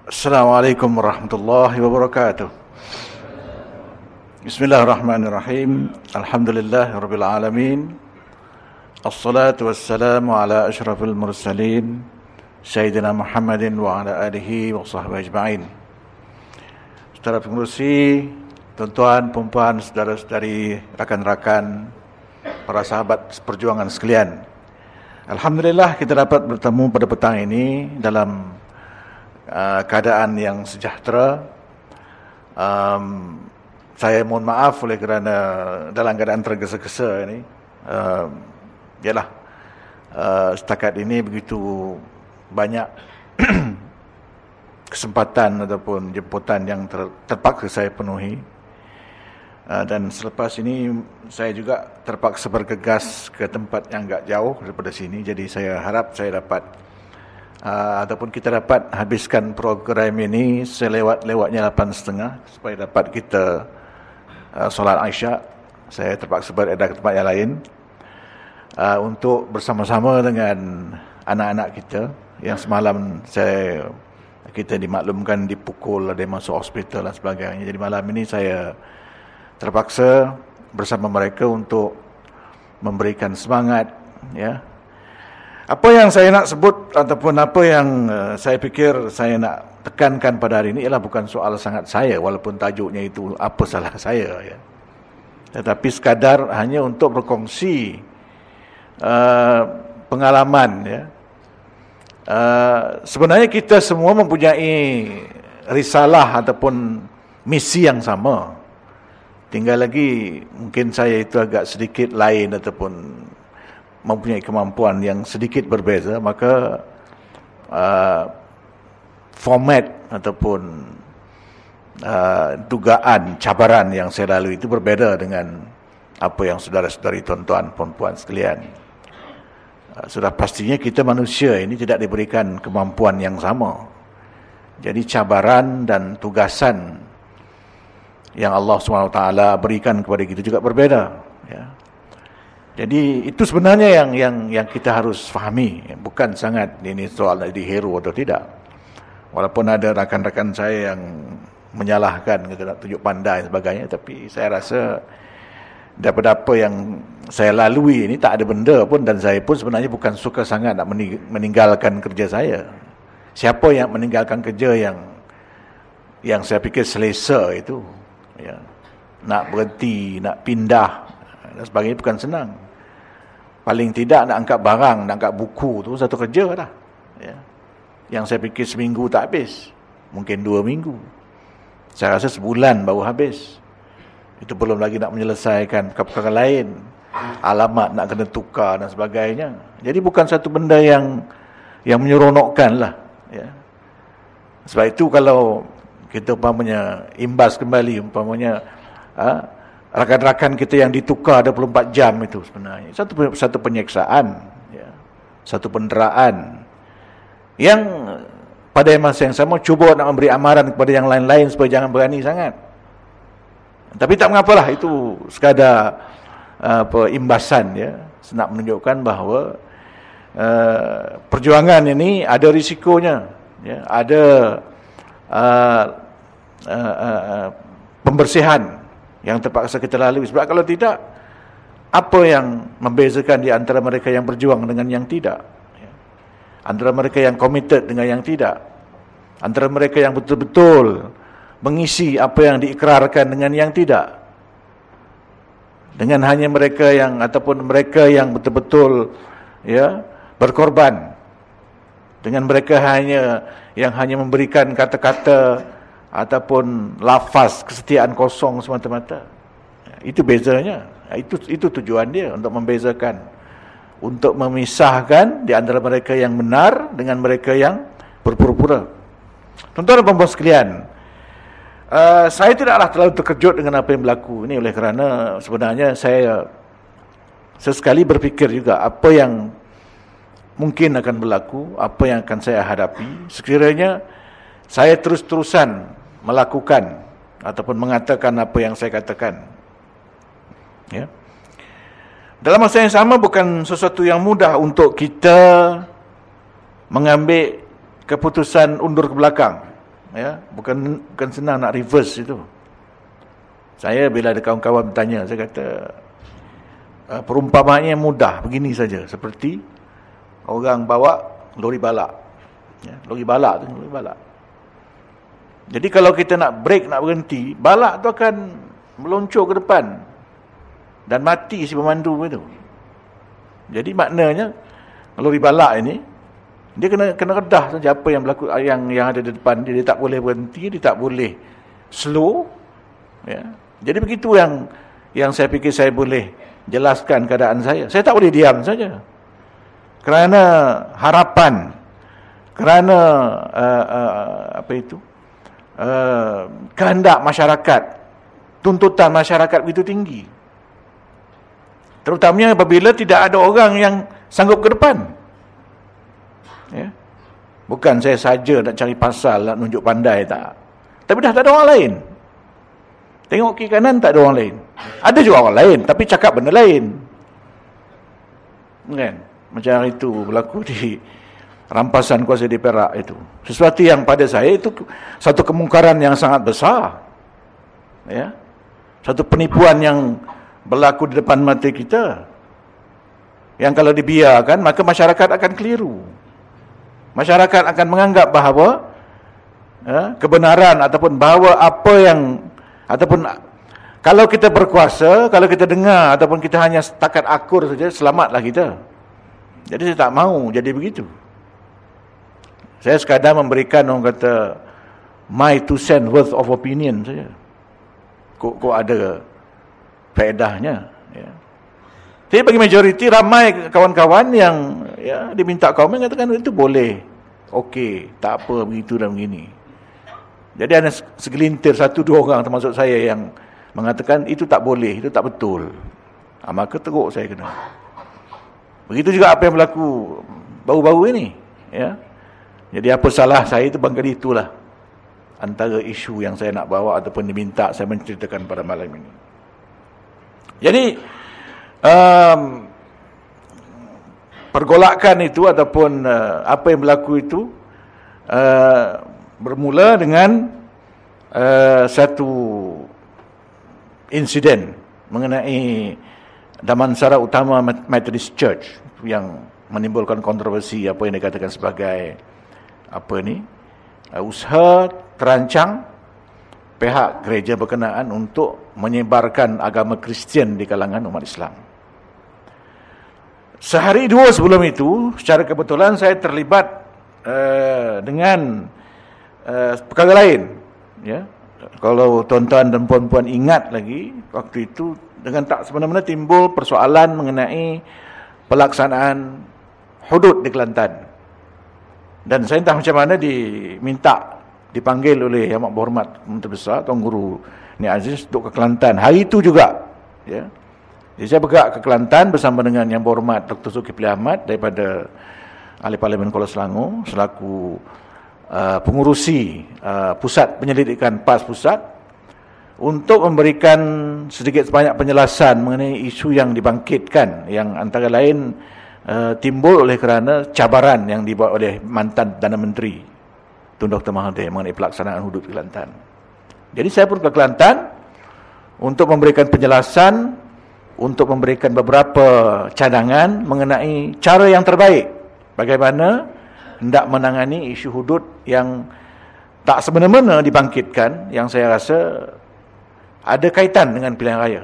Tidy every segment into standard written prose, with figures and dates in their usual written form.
Assalamualaikum warahmatullahi wabarakatuh. Bismillahirrahmanirrahim. Alhamdulillahirabbil alamin. Assalatu wassalamu ala asyrafil mursalin Sayyidina Muhammadin wa ala alihi wa sahbihi ajma'in. Saudara pengurusi, tuan-tuan, puan-puan, saudara-saudari, rakan-rakan, para sahabat seperjuangan sekalian, alhamdulillah kita dapat bertemu pada petang ini dalam keadaan yang sejahtera. Saya mohon maaf oleh kerana dalam keadaan tergesa-gesa ini. Setakat ini begitu banyak kesempatan ataupun jemputan yang terpaksa saya penuhi. Dan selepas ini saya juga terpaksa bergegas ke tempat yang agak jauh daripada sini. Jadi saya harap saya dapat ataupun kita dapat habiskan program ini selewat-lewatnya 8.30 supaya dapat kita solat Isyak. Saya terpaksa berada ke tempat yang lain untuk bersama-sama dengan anak-anak kita yang semalam kita dimaklumkan dipukul, ada yang masuk hospital dan sebagainya. Jadi malam ini saya terpaksa bersama mereka untuk memberikan semangat, ya. Apa yang saya nak sebut ataupun apa yang saya fikir saya nak tekankan pada hari ini ialah bukan soal sangat saya, walaupun tajuknya itu apa salah saya, ya. Tetapi sekadar hanya untuk berkongsi pengalaman, ya. Sebenarnya kita semua mempunyai risalah ataupun misi yang sama. Tinggal lagi mungkin saya itu agak sedikit lain ataupun mempunyai kemampuan yang sedikit berbeza, maka format ataupun dugaan cabaran yang saya lalui itu berbeza dengan apa yang saudara-saudari, tuan-tuan, puan-puan sekalian. Sudah pastinya kita manusia ini tidak diberikan kemampuan yang sama. Jadi cabaran dan tugasan yang Allah SWT berikan kepada kita juga berbeza, ya. Jadi itu sebenarnya yang kita harus fahami. Bukan sangat ini soal jadi hero atau tidak. Walaupun ada rakan-rakan saya yang menyalahkan, kata nak tunjuk pandai dan sebagainya, tapi saya rasa daripada apa yang saya lalui ini tak ada benda pun, dan saya pun sebenarnya bukan suka sangat nak meninggalkan kerja saya. Siapa yang meninggalkan kerja yang saya fikir selesa itu, ya, nak berhenti, nak pindah dan sebagainya bukan senang. Paling tidak nak angkat barang, nak angkat buku tu satu kerja dah, ya. Yang saya fikir seminggu tak habis, mungkin 2 minggu. Saya rasa sebulan baru habis. Itu belum lagi nak menyelesaikan perkara lain, alamat nak kena tukar dan sebagainya. Jadi bukan satu benda yang menyeronokkan lah, ya. Sebab itu kalau kita umpamanya imbas kembali, umpamanya rakan-rakan kita yang ditukar 24 jam itu sebenarnya satu penyeksaan, ya, satu penderaan yang pada masa yang sama cuba nak memberi amaran kepada yang lain-lain supaya jangan berani sangat. Tapi tak mengapalah, itu sekadar imbasan, ya, nak menunjukkan bahawa perjuangan ini ada risikonya, ya, ada pembersihan yang terpaksa kita lalui. Sebab kalau tidak, apa yang membezakan di antara mereka yang berjuang dengan yang tidak, ya? Antara mereka yang committed dengan yang tidak, antara mereka yang betul-betul mengisi apa yang diikrarkan dengan yang tidak, dengan hanya mereka yang ataupun mereka yang betul-betul, ya, berkorban, dengan mereka yang hanya memberikan kata-kata ataupun lafaz kesetiaan kosong semata-mata. Itu bezanya. Itu tujuan dia, untuk membezakan, untuk memisahkan di antara mereka yang benar dengan mereka yang berpura-pura. Tuan-tuan dan puan-puan sekalian, saya tidaklah terlalu terkejut dengan apa yang berlaku ini, oleh kerana sebenarnya saya sesekali berfikir juga apa yang mungkin akan berlaku, apa yang akan saya hadapi sekiranya saya terus-terusan melakukan ataupun mengatakan apa yang saya katakan, ya. Dalam masa yang sama, bukan sesuatu yang mudah untuk kita mengambil keputusan undur ke belakang, Ya, bukan senang nak reverse itu. Saya bila ada kawan-kawan bertanya, saya kata perumpamaannya mudah, begini saja, seperti orang bawa lori balak. Ya, lori balak. Jadi kalau kita nak break, nak berhenti, balak tu akan meluncur ke depan dan mati si pemandu itu. Jadi maknanya lori balak ini dia kena redah saja apa yang berlaku, yang ada di depan dia. Dia tak boleh berhenti, dia tak boleh slow. Ya. Jadi begitu yang saya fikir saya boleh jelaskan keadaan saya. Saya tak boleh diam saja. Kerana harapan, kerana kehendak masyarakat, tuntutan masyarakat begitu tinggi. Terutamanya apabila tidak ada orang yang sanggup ke depan. Ya. Bukan saya saja nak cari pasal, nak nunjuk pandai, tak. Tapi dah tak ada orang lain. Tengok kiri kanan, tak ada orang lain. Ada juga orang lain, tapi cakap benda lain. Kan? Macam hari itu berlaku di rampasan kuasa di Perak itu. Sesuatu yang pada saya itu satu kemungkaran yang sangat besar. Ya. Satu penipuan yang berlaku di depan mata kita. Yang kalau dibiarkan, maka masyarakat akan keliru. Masyarakat akan menganggap bahawa kebenaran ataupun bahawa apa yang, ataupun kalau kita berkuasa, kalau kita dengar ataupun kita hanya setakat akur saja, selamatlah kita. Jadi saya tak mahu jadi begitu. Saya sekadar memberikan, orang kata, my 2 cent worth of opinion saja. Kok ada faedahnya. Ya. Jadi bagi majoriti, ramai kawan-kawan yang diminta komen katakan itu boleh, okey, tak apa, begitu dan begini. Jadi ada segelintir, 1-2 orang termasuk saya yang mengatakan itu tak boleh, itu tak betul. Maka teruk saya kena. Begitu juga apa yang berlaku baru-baru ini. Ya. Jadi apa salah saya itu barangkali itulah antara isu yang saya nak bawa ataupun diminta saya menceritakan pada malam ini. Jadi pergolakan itu ataupun apa yang berlaku itu bermula dengan satu insiden mengenai Damansara Utama Methodist Church yang menimbulkan kontroversi, apa yang dikatakan sebagai usaha terancang pihak gereja berkenaan untuk menyebarkan agama Kristian di kalangan umat Islam. Sehari 2 sebelum itu, secara kebetulan saya terlibat dengan perkara lain. Ya. Kalau tuan-tuan dan puan-puan ingat lagi, waktu itu dengan tak semena-mena timbul persoalan mengenai pelaksanaan hudud di Kelantan. Dan saya entah macam mana dipanggil oleh Yang Amat Berhormat Menteri Besar, Tuan Guru Ni Aziz untuk ke Kelantan. Hari itu juga. Ya. Jadi saya bergerak ke Kelantan bersama dengan Yang Berhormat Dr. Zulkifli Ahmad daripada Ahli Parlimen Kuala Selangor selaku pengurusi pusat penyelidikan PAS Pusat untuk memberikan sedikit sebanyak penjelasan mengenai isu yang dibangkitkan yang antara lain timbul oleh kerana cabaran yang dibuat oleh mantan Perdana Menteri Tun Dr. Mahathir mengenai pelaksanaan hudud Kelantan. Jadi saya pun ke Kelantan untuk memberikan penjelasan, untuk memberikan beberapa cadangan mengenai cara yang terbaik bagaimana hendak menangani isu hudud yang tak semena-mena dibangkitkan, yang saya rasa ada kaitan dengan pilihan raya.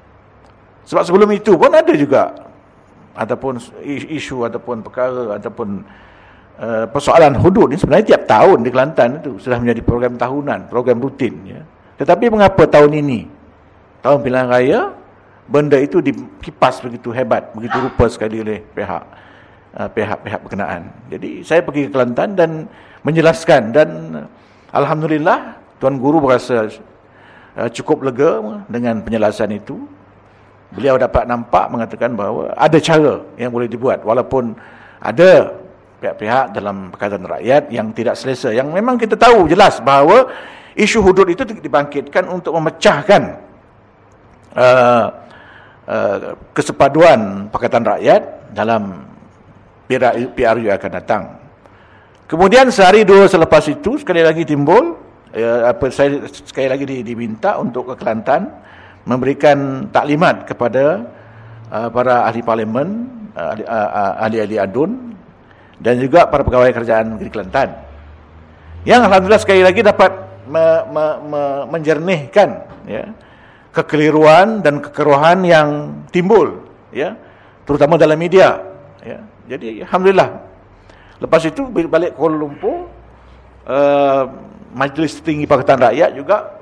Sebab sebelum itu pun ada juga ataupun isu ataupun perkara ataupun persoalan hudud ini sebenarnya tiap tahun di Kelantan itu sudah menjadi program tahunan, program rutin. Ya. Tetapi mengapa tahun ini, tahun pilihan raya, benda itu dikipas begitu hebat, begitu rupa sekali oleh pihak berkenaan. Jadi saya pergi ke Kelantan dan menjelaskan, dan alhamdulillah Tuan Guru berasa cukup lega dengan penjelasan itu. Beliau dapat nampak mengatakan bahawa ada cara yang boleh dibuat walaupun ada pihak-pihak dalam Pakatan Rakyat yang tidak selesa, yang memang kita tahu jelas bahawa isu hudud itu dibangkitkan untuk memecahkan kesepaduan Pakatan Rakyat dalam PRU yang akan datang. Kemudian sehari dua selepas itu sekali lagi timbul, saya sekali lagi diminta untuk ke Kelantan memberikan taklimat kepada para ahli parlimen, ahli-ahli adun dan juga para pegawai kerajaan negeri Kelantan. Yang alhamdulillah sekali lagi dapat menjernihkan ya kekeliruan dan kekeruhan yang timbul ya, terutama dalam media ya. Jadi alhamdulillah. Lepas itu balik Kuala Lumpur, Majlis Tinggi Pakatan Rakyat juga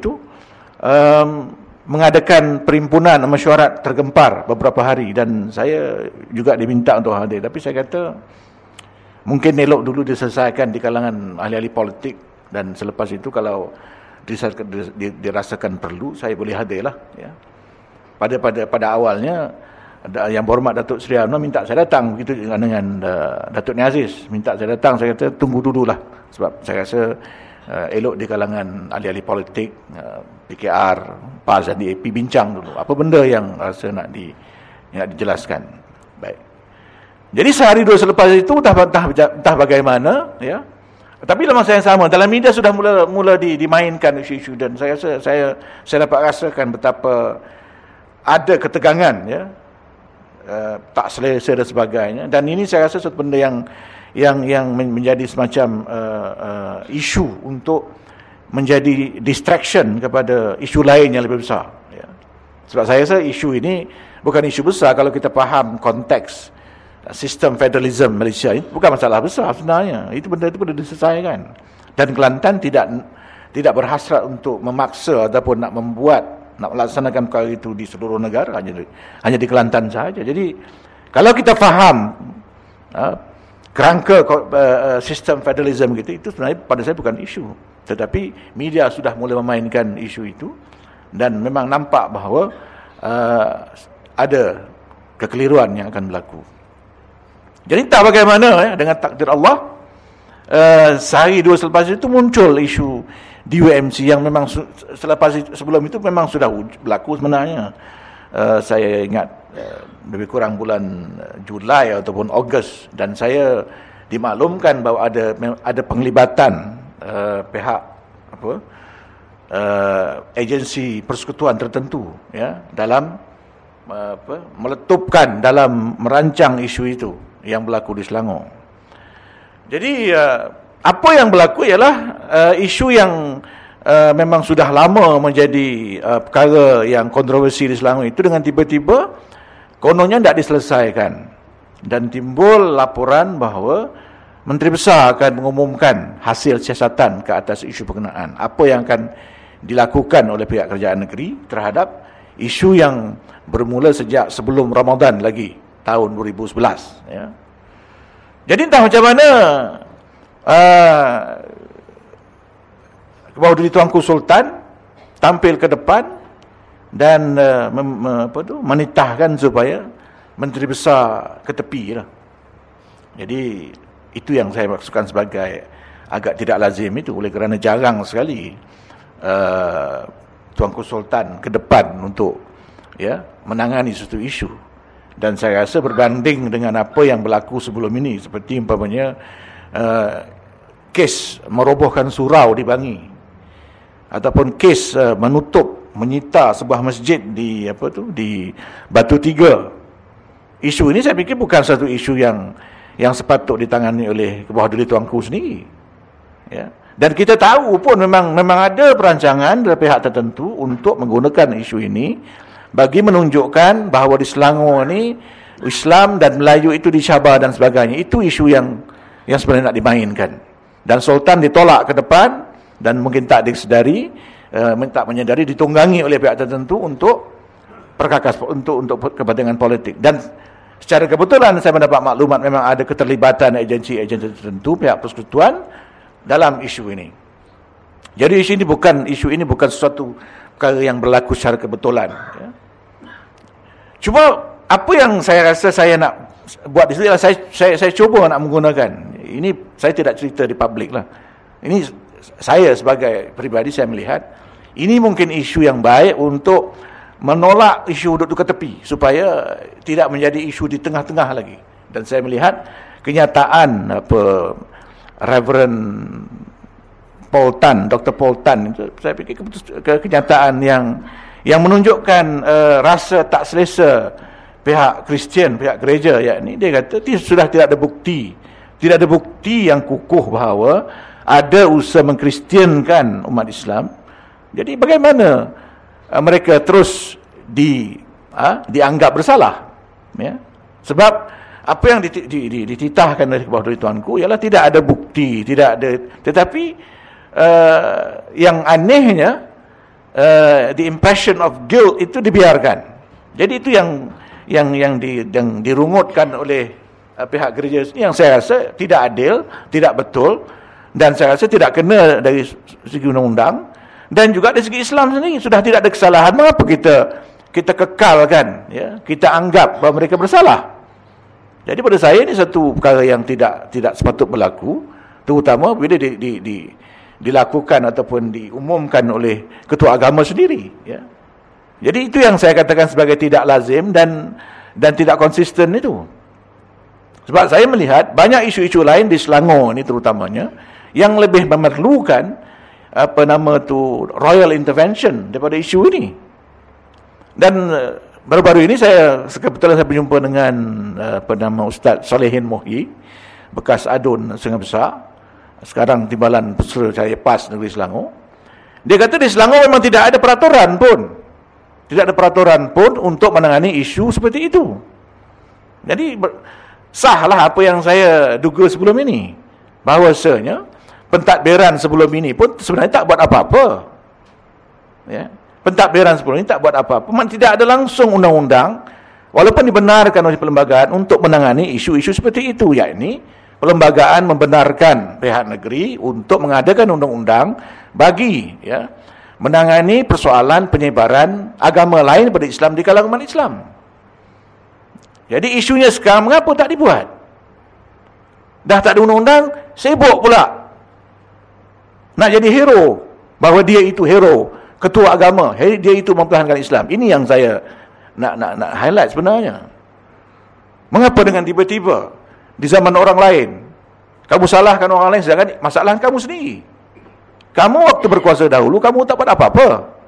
mengadakan perhimpunan mesyuarat tergempar beberapa hari dan saya juga diminta untuk hadir. Tapi saya kata mungkin elok dulu diselesaikan di kalangan ahli-ahli politik, dan selepas itu kalau dirasakan perlu saya boleh hadirlah ya. Pada awalnya Yang Berhormat Datuk Seri Amno minta saya datang, begitu dengan Datuk Ni Aziz minta saya datang. Saya kata tunggu dululah, sebab saya rasa elok di kalangan ahli-ahli politik, PKR, PAS dan DAP bincang dulu apa benda yang rasa nak dijelaskan. Baik. Jadi sehari dua selepas itu entah bagaimana ya. Tapi dalam masa yang sama dalam media sudah mula dimainkan isu-isu, dan saya rasa saya dapat rasakan betapa ada ketegangan ya. Tak selesa dan sebagainya, dan ini saya rasa satu benda yang menjadi semacam isu untuk menjadi distraction kepada isu lain yang lebih besar ya. Sebab saya rasa isu ini bukan isu besar kalau kita faham konteks sistem federalism Malaysia. Ini bukan masalah besar sebenarnya, itu benda itu perlu diselesaikan, dan Kelantan tidak berhasrat untuk memaksa ataupun nak melaksanakan perkara itu di seluruh negara, hanya di Kelantan sahaja. Jadi kalau kita faham kerangka sistem federalism itu sebenarnya pada saya bukan isu, tetapi media sudah mulai memainkan isu itu, dan memang nampak bahawa ada kekeliruan yang akan berlaku. Jadi tak bagaimana dengan takdir Allah, sehari dua selepas itu muncul isu DUMC yang memang sebelum itu memang sudah berlaku sebenarnya. Saya ingat lebih kurang bulan Julai ataupun Ogos, dan saya dimaklumkan bahawa ada penglibatan pihak agensi persekutuan tertentu ya dalam meletupkan, dalam merancang isu itu yang berlaku di Selangor. Jadi apa yang berlaku ialah isu yang memang sudah lama menjadi perkara yang kontroversi di Selangor itu, dengan tiba-tiba kononnya tidak diselesaikan, dan timbul laporan bahawa Menteri Besar akan mengumumkan hasil siasatan ke atas isu berkenaan, apa yang akan dilakukan oleh pihak kerajaan negeri terhadap isu yang bermula sejak sebelum Ramadan lagi tahun 2011 ya. Jadi entah macam mana Kebawah Tuanku Sultan tampil ke depan dan menitahkan supaya Menteri Besar ke tepi lah. Jadi itu yang saya maksudkan sebagai agak tidak lazim itu, oleh kerana jarang sekali Tuanku Sultan ke depan untuk ya menangani suatu isu. Dan saya rasa berbanding dengan apa yang berlaku sebelum ini, seperti umpamanya kes merobohkan surau di Bangi, ataupun kes menyita sebuah masjid di Batu Tiga. Isu ini saya fikir bukan satu isu yang sepatut ditangani oleh Kebawah Duli Tuanku sendiri ya. Dan kita tahu pun memang ada perancangan dari pihak tertentu untuk menggunakan isu ini bagi menunjukkan bahawa di Selangor ni Islam dan Melayu itu dicabar dan sebagainya. Itu isu yang sebenarnya nak dimainkan. Dan Sultan ditolak ke depan, dan mungkin tak disedari, menyadari, ditunggangi oleh pihak tertentu untuk perkakas, untuk kepentingan politik. Dan secara kebetulan saya mendapat maklumat memang ada keterlibatan agensi-agensi tertentu, pihak persekutuan dalam isu ini. Jadi isu ini bukan sesuatu perkara yang berlaku secara kebetulan ya. Cuma apa yang saya rasa saya nak buat di sini adalah saya cuba nak menggunakan ini. Saya tidak cerita di publik lah. Ini saya sebagai peribadi, saya melihat ini mungkin isu yang baik untuk menolak isu duduk ke tepi, supaya tidak menjadi isu di tengah-tengah lagi. Dan saya melihat kenyataan Reverend Paul Tan, Dr. Paul Tan itu, saya fikir kenyataan yang menunjukkan rasa tak selesa pihak Kristian, pihak gereja, yakni dia kata sudah tidak ada bukti yang kukuh bahawa ada usaha mengkristiankan umat Islam. Jadi bagaimana mereka terus dianggap bersalah, ya? Sebab apa yang dititahkan oleh kepada tuanku ialah tidak ada bukti, tidak ada, tetapi yang anehnya the impression of guilt itu dibiarkan. Jadi itu yang dirungutkan oleh pihak gereja ini, yang saya rasa tidak adil, tidak betul, dan saya rasa tidak kena dari segi undang-undang, dan juga dari segi Islam sendiri. Sudah tidak ada kesalahan, mengapa kita kekalkan, ya? Kita anggap bahawa mereka bersalah. Jadi pada saya ini satu perkara yang tidak sepatut berlaku, terutama bila dilakukan ataupun diumumkan oleh ketua agama sendiri, ya. Jadi itu yang saya katakan sebagai tidak lazim dan tidak konsisten itu. Sebab saya melihat banyak isu-isu lain di Selangor ini terutamanya yang lebih memerlukan royal intervention daripada isu ini. Dan baru-baru ini kebetulan saya berjumpa dengan Ustaz Salehin Mohi, bekas adun Sungai Besar, sekarang timbalan Pusra Cahaya PAS Negeri Selangor. Dia kata di Selangor memang tidak ada peraturan pun untuk menangani isu seperti itu. Jadi sahlah apa yang saya duga sebelum ini, bahawasanya pentadbiran sebelum ini pun sebenarnya tak buat apa-apa, ya. Pentadbiran sebelum ini tak buat apa-apa, memang tidak ada langsung undang-undang walaupun dibenarkan oleh perlembagaan untuk menangani isu-isu seperti itu, yakni perlembagaan membenarkan pihak negeri untuk mengadakan undang-undang bagi, ya, menangani persoalan penyebaran agama lain daripada Islam di kalangan umat Islam. Jadi isunya sekarang mengapa tak dibuat? Dah tak ada undang-undang, sibuk pula nak jadi hero, bahawa dia itu hero, ketua agama, dia itu mempertahankan Islam. Ini yang saya nak highlight sebenarnya. Mengapa dengan tiba-tiba di zaman orang lain kamu salahkan orang lain, sedangkan masalah kamu sendiri? Kamu waktu berkuasa dahulu, kamu tak buat apa-apa.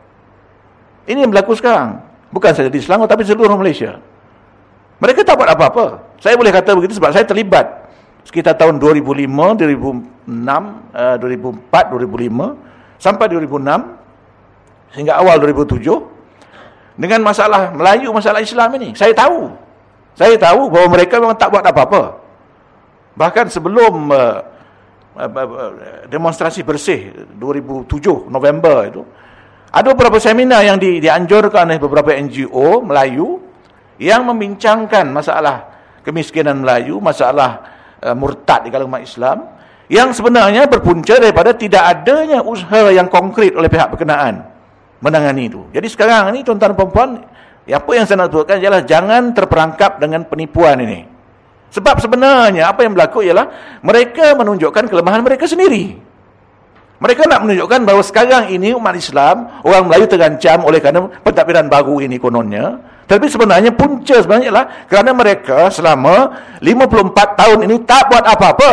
Ini yang berlaku sekarang. Bukan saja di Selangor, tapi seluruh Malaysia. Mereka tak buat apa-apa. Saya boleh kata begitu sebab saya terlibat sekitar tahun 2005, 2006, 2004, 2005 sampai 2006 sehingga awal 2007 dengan masalah Melayu, masalah Islam ini. Saya tahu bahawa mereka memang tak buat apa-apa. Bahkan sebelum demonstrasi bersih 2007 November itu, ada beberapa seminar yang dianjurkan oleh beberapa NGO Melayu yang membincangkan masalah kemiskinan Melayu, masalah murtad di kalangan umat Islam, yang sebenarnya berpunca daripada tidak adanya usaha yang konkret oleh pihak berkenaan menangani itu. Jadi sekarang ini tuan-tuan dan puan-puan, apa yang saya nak tuturkan ialah jangan terperangkap dengan penipuan ini. Sebab sebenarnya apa yang berlaku ialah mereka menunjukkan kelemahan mereka sendiri. Mereka nak menunjukkan bahawa sekarang ini umat Islam, orang Melayu terancam oleh kerana pentadbiran baru ini kononnya. Tapi sebenarnya punca sebenarnya ialah kerana mereka selama 54 tahun ini tak buat apa-apa.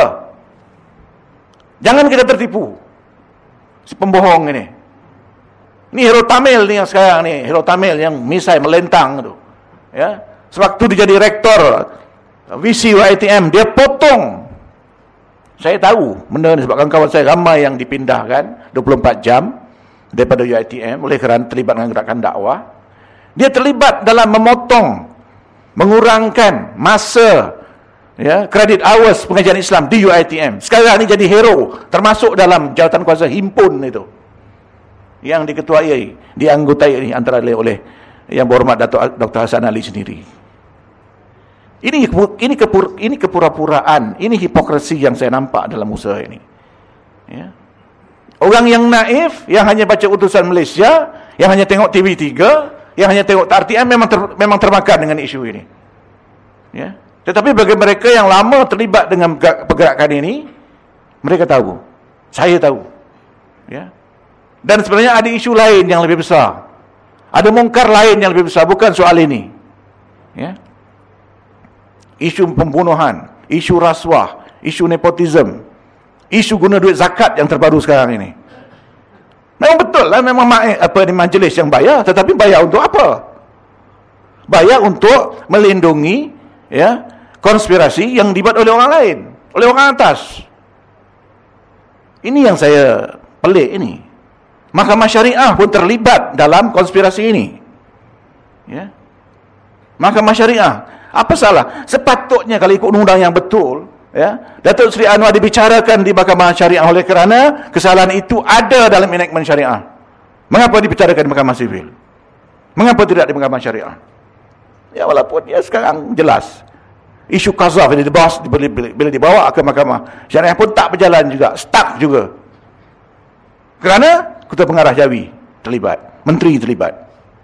Jangan kita tertipu si pembohong ini. Ini hero Tamil ni yang sekarang ni, hero Tamil yang misai melentang tu. Ya, sewaktu dia jadi rektor VC UiTM, dia potong. Saya tahu benda ni sebab kawan-kawan saya ramai yang dipindahkan 24 jam daripada UiTM oleh kerana terlibat dengan gerakan dakwah. Dia terlibat dalam memotong, mengurangkan masa, ya, credit hours pengajian Islam di UiTM. Sekarang ni jadi hero, termasuk dalam jawatan kuasa himpun itu yang diketuai, dianggotai antara lain oleh Yang Berhormat Dr. Hasan Ali sendiri. Ini kepura-puraan, ini hipokrisi yang saya nampak dalam usaha ini. Ya. Orang yang naif, yang hanya baca utusan Malaysia, yang hanya tengok TV3, yang hanya tengok TRTM memang termakan dengan isu ini. Ya. Tetapi bagi mereka yang lama terlibat dengan pergerakan ini, mereka tahu. Saya tahu. Ya. Dan sebenarnya ada isu lain yang lebih besar. Ada mungkar lain yang lebih besar, bukan soal ini. Ya. Isu pembunuhan, isu rasuah, isu nepotisme, isu guna duit zakat yang terbaru sekarang ini. Memang betul lah, memang di majlis yang bayar, tetapi bayar untuk apa? Bayar untuk melindungi ya konspirasi yang dibuat oleh orang lain, oleh orang atas. Ini yang saya pelik ini. Mahkamah Syariah pun terlibat dalam konspirasi ini. Ya. Mahkamah Syariah, apa salah? Sepatutnya kalau ikut undang-undang yang betul, ya, Datuk Seri Anwar dibicarakan di Mahkamah Syariah oleh kerana kesalahan itu ada dalam enactment syariah. Mengapa dibicarakan di Mahkamah Sivil? Mengapa tidak di Mahkamah Syariah? Ya, walaupun ya sekarang jelas isu qazaf ini bila dibawa ke Mahkamah Syariah pun tak berjalan juga, stuck juga. Kerana Ketua Pengarah Jawi terlibat, menteri terlibat,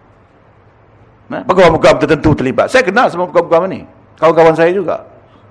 pegawai-pegawai tertentu terlibat. Saya kenal semua pegawai-pegawai ini, kawan-kawan saya juga.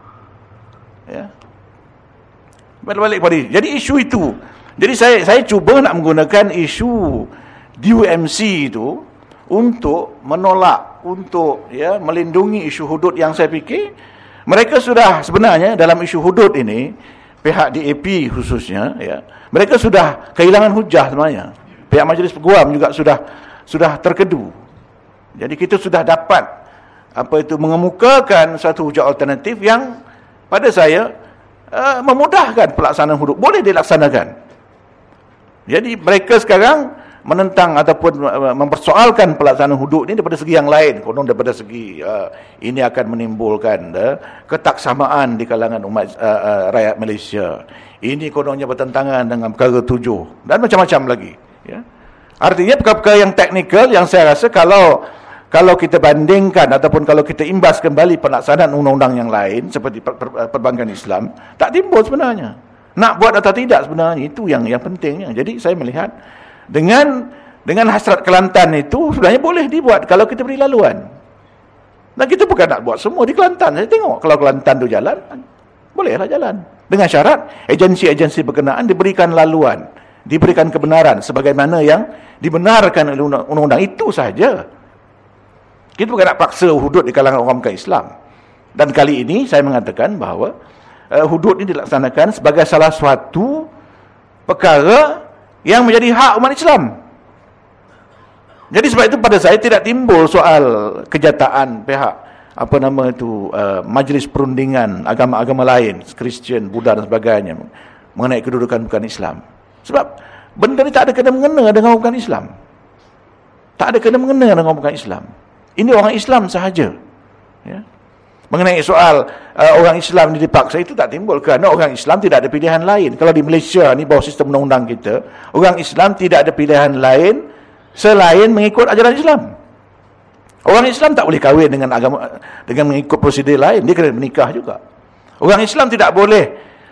Ya. Balik-balik pada ini. Jadi isu itu. Jadi saya cuba nak menggunakan isu DUMC itu untuk menolak, untuk ya melindungi isu hudud yang saya fikir mereka sudah sebenarnya dalam isu hudud ini, pihak DAP khususnya ya, mereka sudah kehilangan hujah sebenarnya. Pihak Majlis Peguam juga sudah terkedu. Jadi kita sudah dapat mengemukakan satu hujah alternatif yang pada saya memudahkan pelaksanaan hudud, boleh dilaksanakan. Jadi mereka sekarang menentang ataupun mempersoalkan pelaksanaan hudud ini daripada segi yang lain, konon daripada segi ini akan menimbulkan ketaksamaan di kalangan umat rakyat Malaysia. Ini kononnya bertentangan dengan perkara 7 dan macam-macam lagi. Ya. Artinya perkara-perkara yang teknikal yang saya rasa kalau kita bandingkan ataupun kalau kita imbas kembali pelaksanaan undang-undang yang lain seperti perbankan Islam, tak timbul sebenarnya. Nak buat atau tidak sebenarnya, itu yang pentingnya. Jadi saya melihat dengan hasrat Kelantan itu sebenarnya boleh dibuat kalau kita beri laluan. Dan kita bukan nak buat semua di Kelantan. Saya tengok kalau Kelantan tu jalan, bolehlah jalan. Dengan syarat agensi-agensi berkenaan diberikan laluan, diberikan kebenaran sebagaimana yang dibenarkan oleh undang-undang, itu saja. Kita bukan nak paksa hudud di kalangan orang bukan Islam. Dan kali ini saya mengatakan bahawa hudud ini dilaksanakan sebagai salah suatu perkara yang menjadi hak umat Islam. Jadi sebab itu pada saya tidak timbul soal kejataan pihak majlis perundingan agama-agama lain, Kristian, Buddha dan sebagainya mengenai kedudukan bukan Islam. Sebab benda ni tak ada kena-mengena dengan orang bukan Islam. Tak ada kena-mengena dengan orang bukan Islam. Ini orang Islam sahaja. Ya. Mengenai soal orang Islam ini dipaksa, itu tak timbul kerana orang Islam tidak ada pilihan lain. Kalau di Malaysia ni bawah sistem undang-undang kita, orang Islam tidak ada pilihan lain selain mengikut ajaran Islam. Orang Islam tak boleh kahwin dengan mengikut prosedur lain, dia kena menikah juga. Orang Islam tidak boleh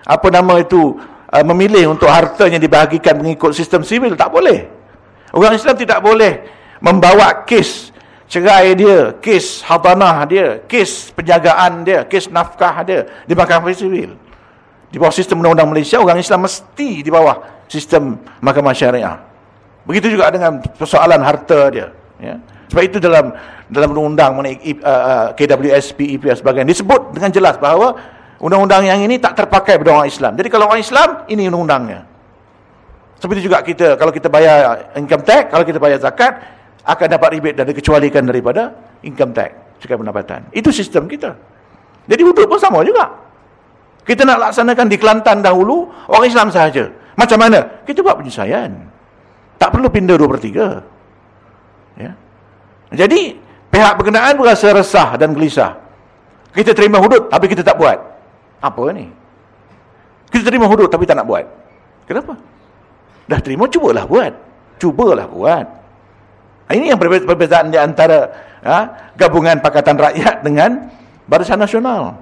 memilih untuk hartanya dibahagikan mengikut sistem sivil, tak boleh. Orang Islam tidak boleh membawa kes cerai dia, kes hadanah dia, kes penjagaan dia, kes nafkah dia di Mahkamah Sivil. Di bawah sistem undang-undang Malaysia, orang Islam mesti di bawah sistem Mahkamah Syariah. Begitu juga dengan persoalan harta dia. Ya. Sebab itu dalam undang-undang mengenai KWSP, EP dan sebagainya disebut dengan jelas bahawa undang-undang yang ini tak terpakai pada orang Islam. Jadi kalau orang Islam, ini undang-undangnya. Seperti juga kita, kalau kita bayar income tax, kalau kita bayar zakat, akan dapat rebate dan dikecualikan daripada income tax, cukai pendapatan. Itu sistem kita. Jadi hudud pun sama juga. Kita nak laksanakan di Kelantan dahulu, orang Islam sahaja. Macam mana? Kita buat penyesuaian. Tak perlu pindah 2/3. Ya. Jadi, pihak berkenaan berasa resah dan gelisah. Kita terima hudud, tapi kita tak buat. Apa ni? Kita terima hudud, tapi tak nak buat. Kenapa? Dah terima, cubalah buat. Cubalah buat. Ini yang perbezaan di antara gabungan Pakatan Rakyat dengan Barisan Nasional.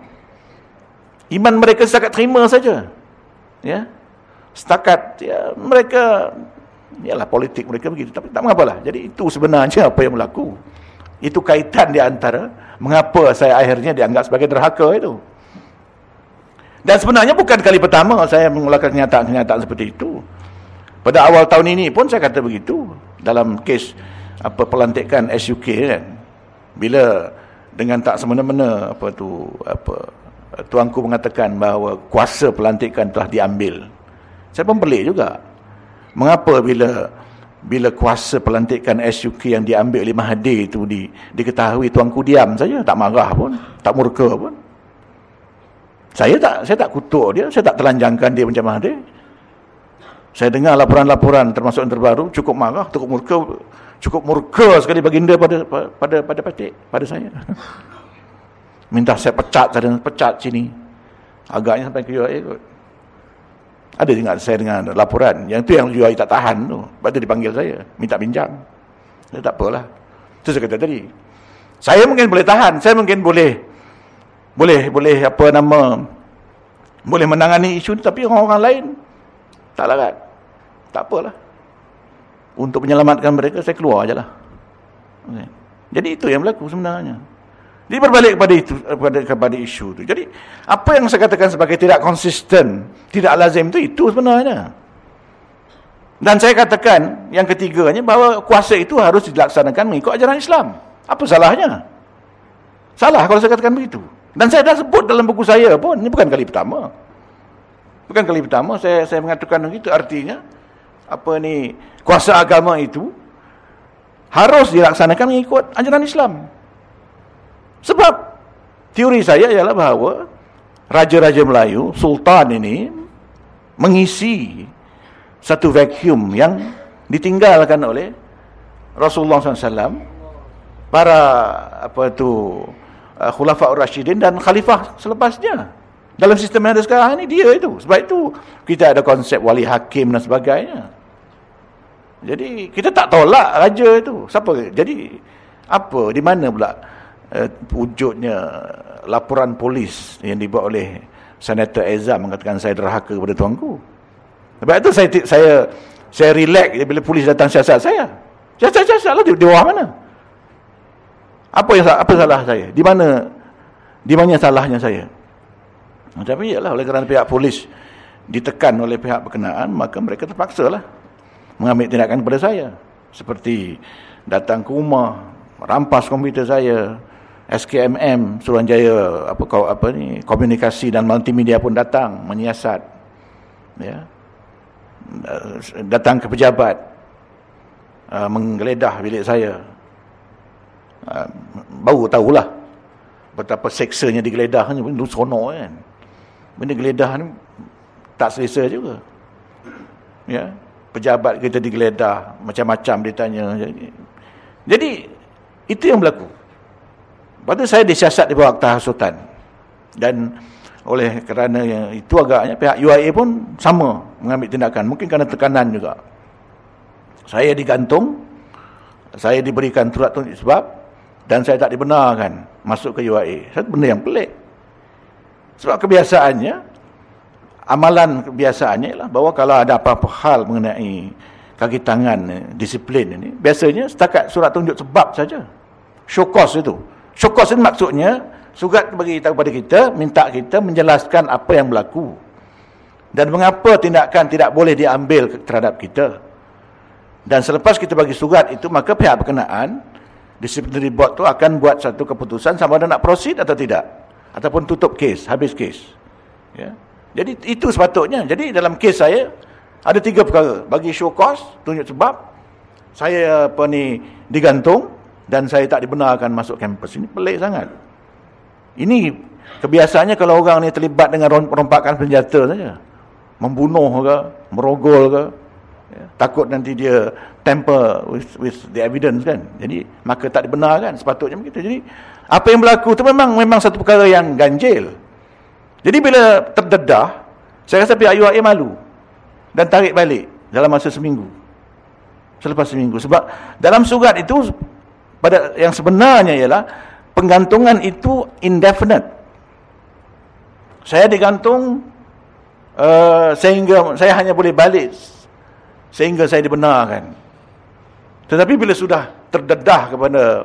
Iman mereka setakat terima saja. Ya. Setakat mereka, ialah politik mereka begitu, tapi tak mengapalah. Jadi itu sebenarnya apa yang berlaku. Itu kaitan di antara mengapa saya akhirnya dianggap sebagai derhaka itu. Dan sebenarnya bukan kali pertama saya mengeluarkan kenyataan-kenyataan seperti itu. Pada awal tahun ini pun saya kata begitu dalam kes pelantikan SUK kan. Bila dengan tak semena-mena tuanku mengatakan bahawa kuasa pelantikan telah diambil Saya pun pelik juga. Mengapa bila kuasa pelantikan SUK yang diambil oleh Mahathir itu diketahui tuanku diam saja, tak marah pun, tak murka pun. Saya tak kutuk dia, saya tak telanjangkan dia macam Mahathir. Saya dengar laporan-laporan termasuk yang terbaru, cukup marah, cukup murka sekali baginda pada saya. Minta saya pecat sini. Agaknya sampai ke UIA kot. Ada saya dengar laporan. Yang tu yang UIA tak tahan tu. Lepas tu dipanggil saya, minta pinjam. Saya tak apalah. Itu saya kata tadi. Saya mungkin boleh tahan, saya mungkin boleh boleh menangani isu ni, tapi orang-orang lain tak larat. Tak apalah. Untuk menyelamatkan mereka, saya keluar je lah. Okay. Jadi itu yang berlaku sebenarnya. Jadi berbalik kepada isu itu. Jadi apa yang saya katakan sebagai tidak konsisten, tidak lazim itu sebenarnya. Dan saya katakan yang ketiganya bahawa kuasa itu harus dilaksanakan mengikut ajaran Islam. Apa salahnya? Salah kalau saya katakan begitu. Dan saya dah sebut dalam buku saya pun, ini bukan kali pertama. Bukan kali pertama saya mengatakan begitu. Artinya kuasa agama itu harus dilaksanakan mengikut ajaran Islam. Sebab teori saya ialah bahawa raja-raja Melayu, sultan ini mengisi satu vacuum yang ditinggalkan oleh Rasulullah SAW, para Khulafaur Rasyidin dan khalifah selepasnya. Dalam sistem yang ada sekarang ini dia itu. Sebab itu kita ada konsep wali hakim dan sebagainya. Jadi kita tak tolak raja itu. Siapa? Jadi apa? Di mana pula wujudnya laporan polis yang dibuat oleh Senator Ezam mengatakan saya derhaka kepada tuanku. Sebab itu saya relax bila polis datang siasat saya. Siasat lah di bawah mana? Apa salah saya? Di mana salahnya saya? Tapi ialah oleh kerana pihak polis ditekan oleh pihak berkenaan, maka mereka terpaksalah mengambil tindakan kepada saya. Seperti datang ke rumah, rampas komputer saya, SKMM Suruhanjaya komunikasi dan multimedia pun datang menyiasat, ya, datang ke pejabat, menggeledah bilik saya. Baru tahulah betapa seksanya digeledah ni, benda sonok kan. Benda geledah ni tak selesa juga, ya. Pejabat kita digeledah, macam-macam ditanya. Jadi itu yang berlaku. Lepas tu saya disiasat di bawah Akta Hasutan. Dan oleh kerana yang itu agaknya pihak UIA pun sama mengambil tindakan. Mungkin kerana tekanan juga. Saya digantung, saya diberikan surat tunjuk sebab, dan saya tak dibenarkan masuk ke UIA. Satu benda yang pelik. Sebab kebiasaannya, amalan kebiasaannya ialah bahawa kalau ada apa-apa hal mengenai kaki tangan disiplin ini, biasanya setakat surat tunjuk sebab saja. Show cause itu. Show cause ini maksudnya surat bagi tahu kepada kita, minta kita menjelaskan apa yang berlaku dan mengapa tindakan tidak boleh diambil terhadap kita. Dan selepas kita bagi surat itu, maka pihak berkenaan, disciplinary board tu akan buat satu keputusan sama ada nak proceed atau tidak, ataupun tutup kes, habis kes, ya. Jadi itu sepatutnya. Jadi dalam kes saya ada 3 perkara. Bagi show cause, tunjuk sebab, saya digantung dan saya tak dibenarkan masuk kampus. Ini pelik sangat. Ini kebiasaannya kalau orang ni terlibat dengan rompakan senjata saja, membunuh ke, merogol ke, ya, takut nanti dia tamper with the evidence kan. Jadi maka tak dibenarkan, sepatutnya begitu. Jadi apa yang berlaku tu memang satu perkara yang ganjil. Jadi bila terdedah, saya rasa pihak UIA malu dan tarik balik dalam masa seminggu. Selepas seminggu. Sebab dalam surat itu, pada yang sebenarnya ialah penggantungan itu indefinite. Saya digantung sehingga saya hanya boleh balik sehingga saya dibenarkan. Tetapi bila sudah terdedah kepada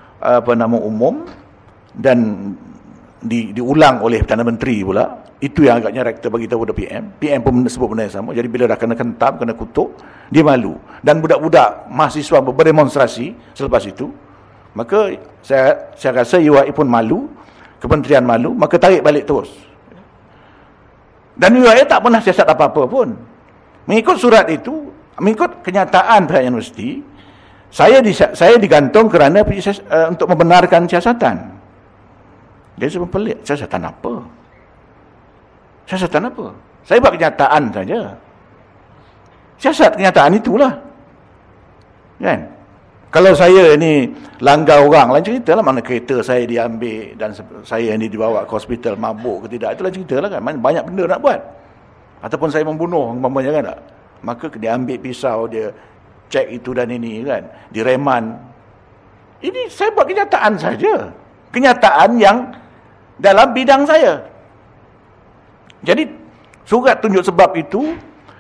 umum dan diulang oleh Perdana Menteri pula, itu yang agaknya rektor bagi tahu kepada PM pun sebut benda yang sama. Jadi bila dah kena kentam, kena kutuk, dia malu. Dan budak-budak mahasiswa berdemonstrasi selepas itu, maka saya rasa UIA pun malu, kementerian malu, maka tarik balik terus. Dan UIA tak pernah siasat apa-apa pun. Mengikut surat itu, mengikut kenyataan pihak universiti, saya digantung kerana untuk membenarkan siasatan. Dia semua pelik. Siasatan apa? Siasatan apa? Saya buat kenyataan saja. Siasat kenyataan itulah. Kan? Kalau saya ni langgar orang, lain cerita lah. Mana kereta saya diambil dan saya ni dibawa ke hospital mabuk ke tidak. Itulah cerita lah kan. Banyak benda nak buat. Ataupun saya membunuh, umpamanya kan tak? Maka dia ambil pisau, dia cek itu dan ini kan. Direman. Ini saya buat kenyataan saja. Kenyataan yang dalam bidang saya. Jadi surat tunjuk sebab itu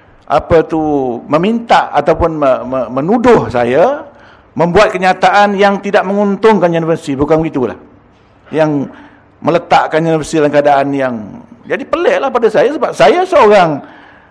meminta ataupun menuduh saya membuat kenyataan yang tidak menguntungkan universiti, bukan begitulah. Yang meletakkan universiti dalam keadaan yang jadi peliklah pada saya, sebab saya seorang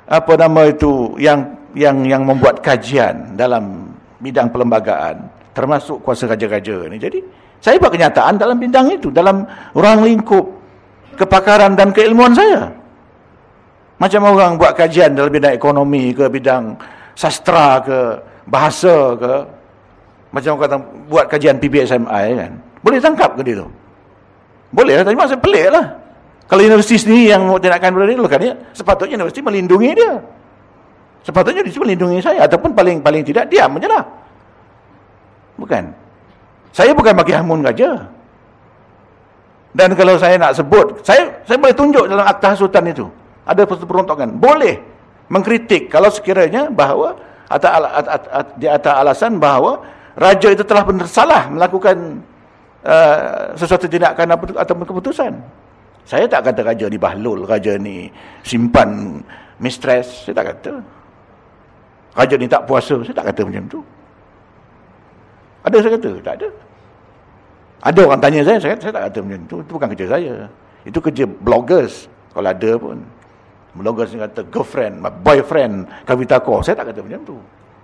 yang membuat kajian dalam bidang perlembagaan, termasuk kuasa raja-raja ni. Jadi saya buat kenyataan dalam bidang itu, dalam ruang lingkup kepakaran dan keilmuan saya. Macam orang buat kajian dalam bidang ekonomi ke, bidang sastra ke, bahasa ke. Macam orang kata buat kajian PBSMI kan. Boleh tangkap ke dia tu? Boleh lah, tapi maksud pelik lah. Kalau universiti sendiri yang mau tindakan benda ni, kan, sepatutnya universiti melindungi dia. Sepatutnya dia melindungi saya. Ataupun paling tidak, diam je lah. Bukan. Saya bukan bagi hamun saja. Dan kalau saya nak sebut, saya boleh tunjuk dalam akta hasutan itu. Ada peruntukan. Boleh mengkritik kalau sekiranya bahawa di atas alasan bahawa raja itu telah bersalah melakukan sesuatu tindakan ataupun keputusan. Saya tak kata raja ni bahlul, raja ni simpan mistress. Saya tak kata. Raja ni tak puasa. Saya tak kata macam tu. Ada saya kata? Tak ada. Ada orang tanya saya tak kata macam tu. Itu bukan kerja saya. Itu kerja bloggers. Kalau ada pun. Bloggers yang kata girlfriend, boyfriend, Kavita Kaur. Saya tak kata macam tu.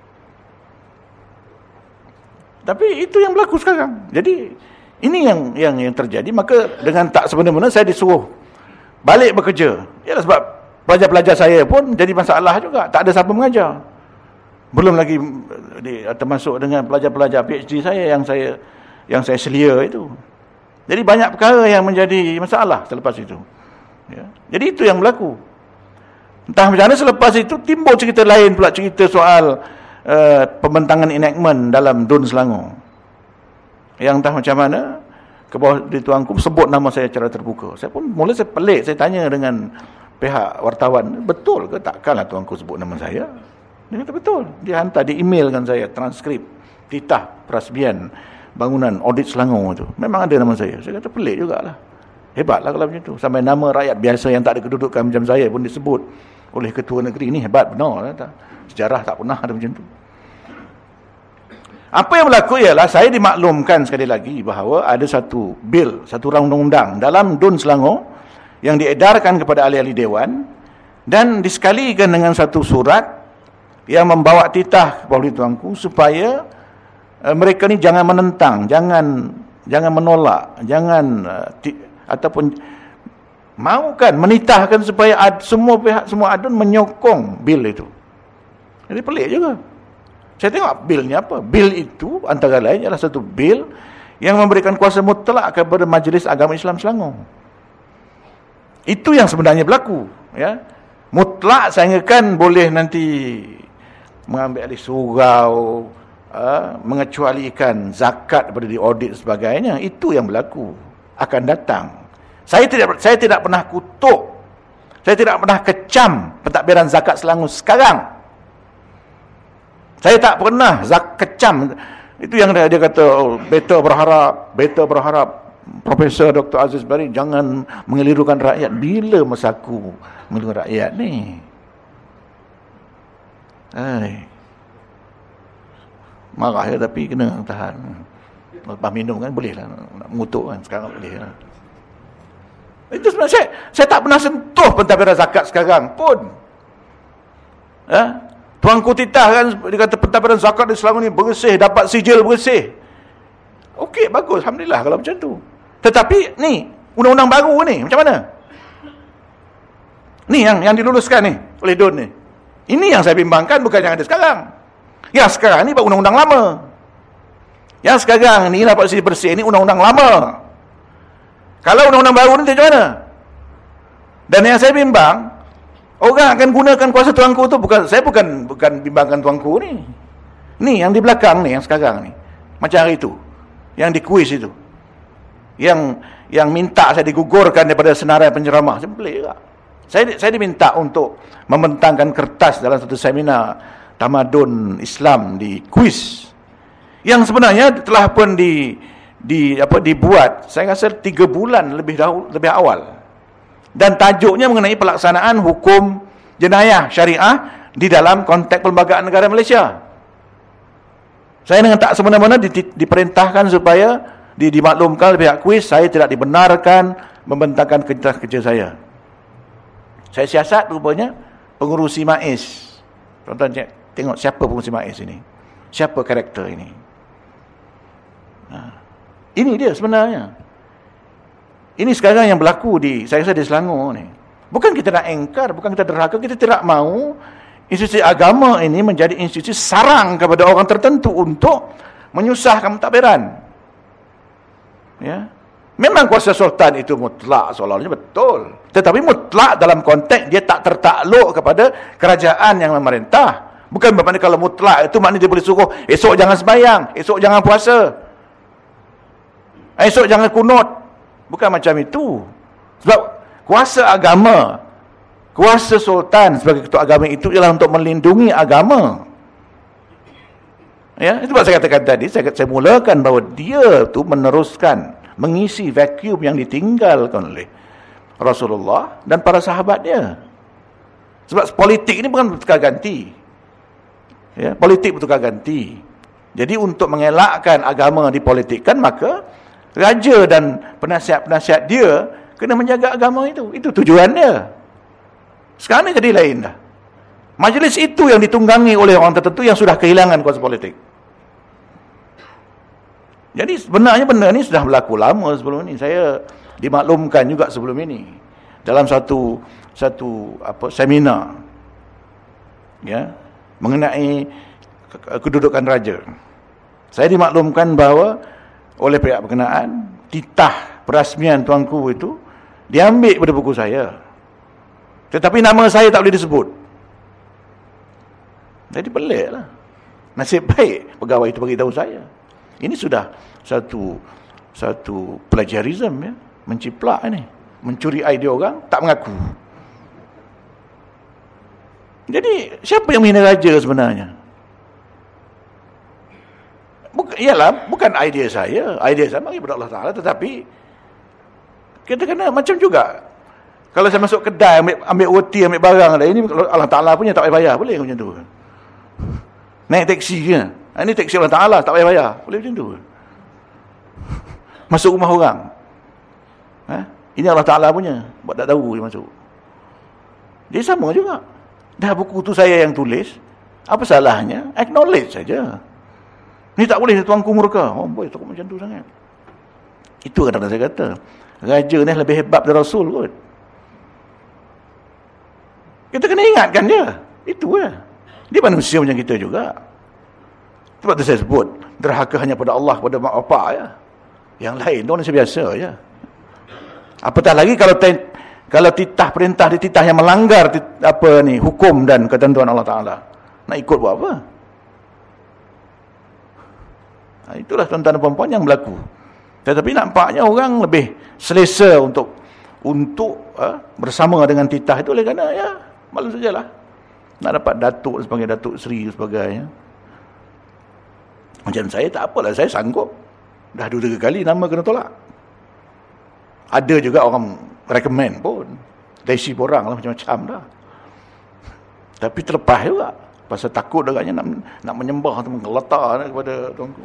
Tapi itu yang berlaku sekarang. Jadi, ini yang terjadi. Maka dengan tak sebenar-benar saya disuruh balik bekerja. Ialah sebab pelajar-pelajar saya pun jadi masalah juga. Tak ada siapa mengajar. Belum lagi termasuk dengan pelajar-pelajar PhD saya yang saya selia itu. Jadi banyak perkara yang menjadi masalah selepas itu. Ya. Jadi itu yang berlaku. Entah macam mana selepas itu timbul cerita lain pula, cerita soal pembentangan enactment dalam DUN Selangor. Yang entah macam mana ke bawah di tuanku sebut nama saya secara terbuka. Saya pun mula saya pelik, saya tanya dengan pihak wartawan, betul ke? Takkanlah tuanku sebut nama saya. Dia kata betul. Dia hantar, dia emailkan saya transkrip titah perasbian bangunan audit Selangor tu. Memang ada nama saya. Saya kata pelik jugalah. Hebatlah kalau macam tu. Sampai nama rakyat biasa yang tak ada kedudukan macam saya pun disebut oleh ketua negeri. Ini hebat benar. Sejarah tak pernah ada macam tu. Apa yang berlaku ialah saya dimaklumkan sekali lagi bahawa ada satu bil, satu undang-undang dalam DUN Selangor yang diedarkan kepada ahli-ahli Dewan dan disekalikan dengan satu surat yang membawa titah kepada tuanku supaya mereka ni jangan menentang, jangan menolak, jangan ataupun mahukan menitahkan supaya semua pihak, semua adun menyokong bil itu. Jadi pelik juga. Saya tengok bilnya apa. Bil itu antara lain adalah satu bil yang memberikan kuasa mutlak kepada Majlis Agama Islam Selangor. Itu yang sebenarnya berlaku. Ya. Mutlak sehingga kan boleh nanti mengambil alih surau, mengecualikan zakat daripada diaudit sebagainya. Itu yang berlaku. Akan datang. Saya tidak pernah kutuk. Saya tidak pernah kecam pentadbiran zakat Selangor sekarang. Saya tak pernah kecam. Itu yang dia kata, beta berharap Profesor Dr. Aziz Bari jangan mengelirukan rakyat. Bila masa aku mengelirukan rakyat ni? Marah ya, tapi kena tahan. Lepas minum kan boleh lah. Nak mengutuk kan, sekarang boleh lah. Itu sebenarnya saya tak pernah sentuh pentadbiran zakat sekarang pun. Tuanku titah kan, dia kata pentadbiran zakat di Selangor ni bersih, dapat sijil bersih. Okey, bagus, alhamdulillah kalau macam tu. Tetapi ni undang-undang baru ni macam mana? Ni yang diluluskan ni oleh DUN ni. Ini yang saya bimbangkan, bukan yang ada sekarang. Yang sekarang ni undang-undang lama. Yang sekarang ni dapat bersih ini undang-undang lama. Kalau undang-undang baru ni macam mana? Dan yang saya bimbang, orang akan gunakan kuasa tuanku tu, saya bukan bimbangkan tuanku ni. Ni yang di belakang ni, yang sekarang ni. Macam hari itu, yang di kuis itu. Yang minta saya digugurkan daripada senarai penceramah. Saya pelik juga. Saya diminta untuk membentangkan kertas dalam satu seminar tamadun Islam di kuis. Yang sebenarnya telah pun dibuat, saya rasa 3 bulan lebih awal. Dan tajuknya mengenai pelaksanaan hukum jenayah syariah di dalam konteks Perlembagaan Negara Malaysia. Saya dengan tak semena-mena diperintahkan supaya dimaklumkan oleh pihak kuis, saya tidak dibenarkan membentangkan kerja saya. Saya siasat rupanya pengurusi MAIS. Tuan-tuan tengok siapa pengurusi MAIS ini. Siapa karakter ini. Ini dia sebenarnya. Ini sekarang yang berlaku saya rasa di Selangor ni. Bukan kita nak engkar, bukan kita derhaka, kita tidak mahu institusi agama ini menjadi institusi sarang kepada orang tertentu untuk menyusahkan mentadbiran. Ya. Memang kuasa sultan itu mutlak seolah-olahnya betul. Tetapi mutlak dalam konteks dia tak tertakluk kepada kerajaan yang memerintah. Bukan bermakna kalau mutlak itu maknanya dia boleh suruh esok jangan sembahyang, esok jangan puasa, esok jangan kunut. Bukan macam itu. Sebab kuasa agama, kuasa sultan sebagai ketua agama itu ialah untuk melindungi agama. Ya, itu sebab saya katakan tadi, saya mulakan bahawa dia tu meneruskan, mengisi vacuum yang ditinggalkan oleh Rasulullah dan para sahabat dia. Sebab politik ini bukan bertukar ganti. Ya, politik bertukar ganti. Jadi untuk mengelakkan agama dipolitikkan, maka raja dan penasihat-penasihat dia kena menjaga agama itu. Itu tujuan dia. Sekarang ni jadi lain dah. Majlis itu yang ditunggangi oleh orang tertentu yang sudah kehilangan kuasa politik. Jadi sebenarnya benda ni sudah berlaku lama sebelum ini. Saya dimaklumkan juga sebelum ini dalam satu seminar ya mengenai kedudukan raja. Saya dimaklumkan bahawa oleh pihak berkenaan titah perasmian tuanku itu diambil pada buku saya. Tetapi nama saya tak boleh disebut. Jadi peliklah. Nasib baik pegawai itu bagi tahu saya. Ini sudah satu plagiarism ya, menciplak ini, mencuri idea orang, tak mengaku. Jadi siapa yang menghina raja sebenarnya? Bukan idea saya bagi kepada Allah Ta'ala, tetapi kita kena macam juga. Kalau saya masuk kedai ambil roti, ambil barang, ini Allah Ta'ala punya tak payah bayar, boleh macam tu? Naik teksi ke? Ini teksi Allah Ta'ala, tak payah bayar. Boleh macam tu? Masuk rumah orang. Ini Allah Ta'ala punya. Buat tak tahu dia masuk. Dia sama juga. Dah buku tu saya yang tulis. Apa salahnya? Acknowledge saja. Ni tak boleh, tuanku murka. Oh boy, takut macam tu sangat. Itu kadang-kadang saya kata. Raja ni lebih hebat dari Rasul kot. Kita kena ingatkan dia. Itu lah. Dia manusia macam kita juga. Sebab tu saya sebut, derhaka hanya pada Allah, pada mak bapak ya. Yang lain tu manusia biasa ya. Apatah lagi kalau titah perintah di titah yang melanggar hukum dan ketentuan Allah Ta'ala. Nak ikut buat apa? Itulah tuan-tuan dan puan-puan yang berlaku. Tetapi nampaknya orang lebih selesa untuk bersama dengan titah itu oleh kerana ya, malu sajalah. Nak dapat datuk sebagai datuk seri sebagainya. Macam saya tak apalah, saya sanggup. Dah 2-3 kali nama kena tolak. Ada juga orang recommend pun. Desi borang lah macam-macam dah. Tapi terlepas juga. Pasal takut agaknya nak menyembah atau menggeletar kepada tuanku.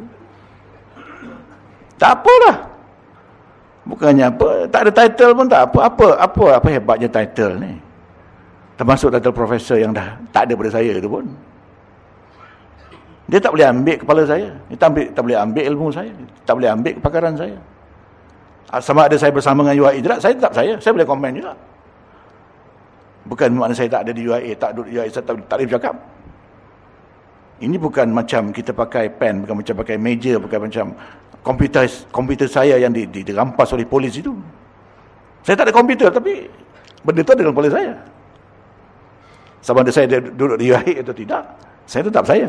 Tak apalah. Bukannya apa, tak ada title pun tak apa. Apa hebatnya title ni? Termasuk title profesor yang dah tak ada pada saya tu pun. Dia tak boleh ambil kepala saya. Dia tak boleh ambil ilmu saya. Tak boleh ambil kepakaran saya. Sama ada saya bersama dengan UAE tidak, saya tetap saya. Saya boleh komen juga. Bukan makna saya tak ada di UIA, tak duduk di UIA, saya tak boleh bercakap. Ini bukan macam kita pakai pen, bukan macam pakai meja, bukan macam komputer saya yang dirampas oleh polis itu. Saya tak ada komputer, tapi benda itu ada dalam kepala saya. Sama ada saya duduk di UIA atau tidak, saya tetap saya.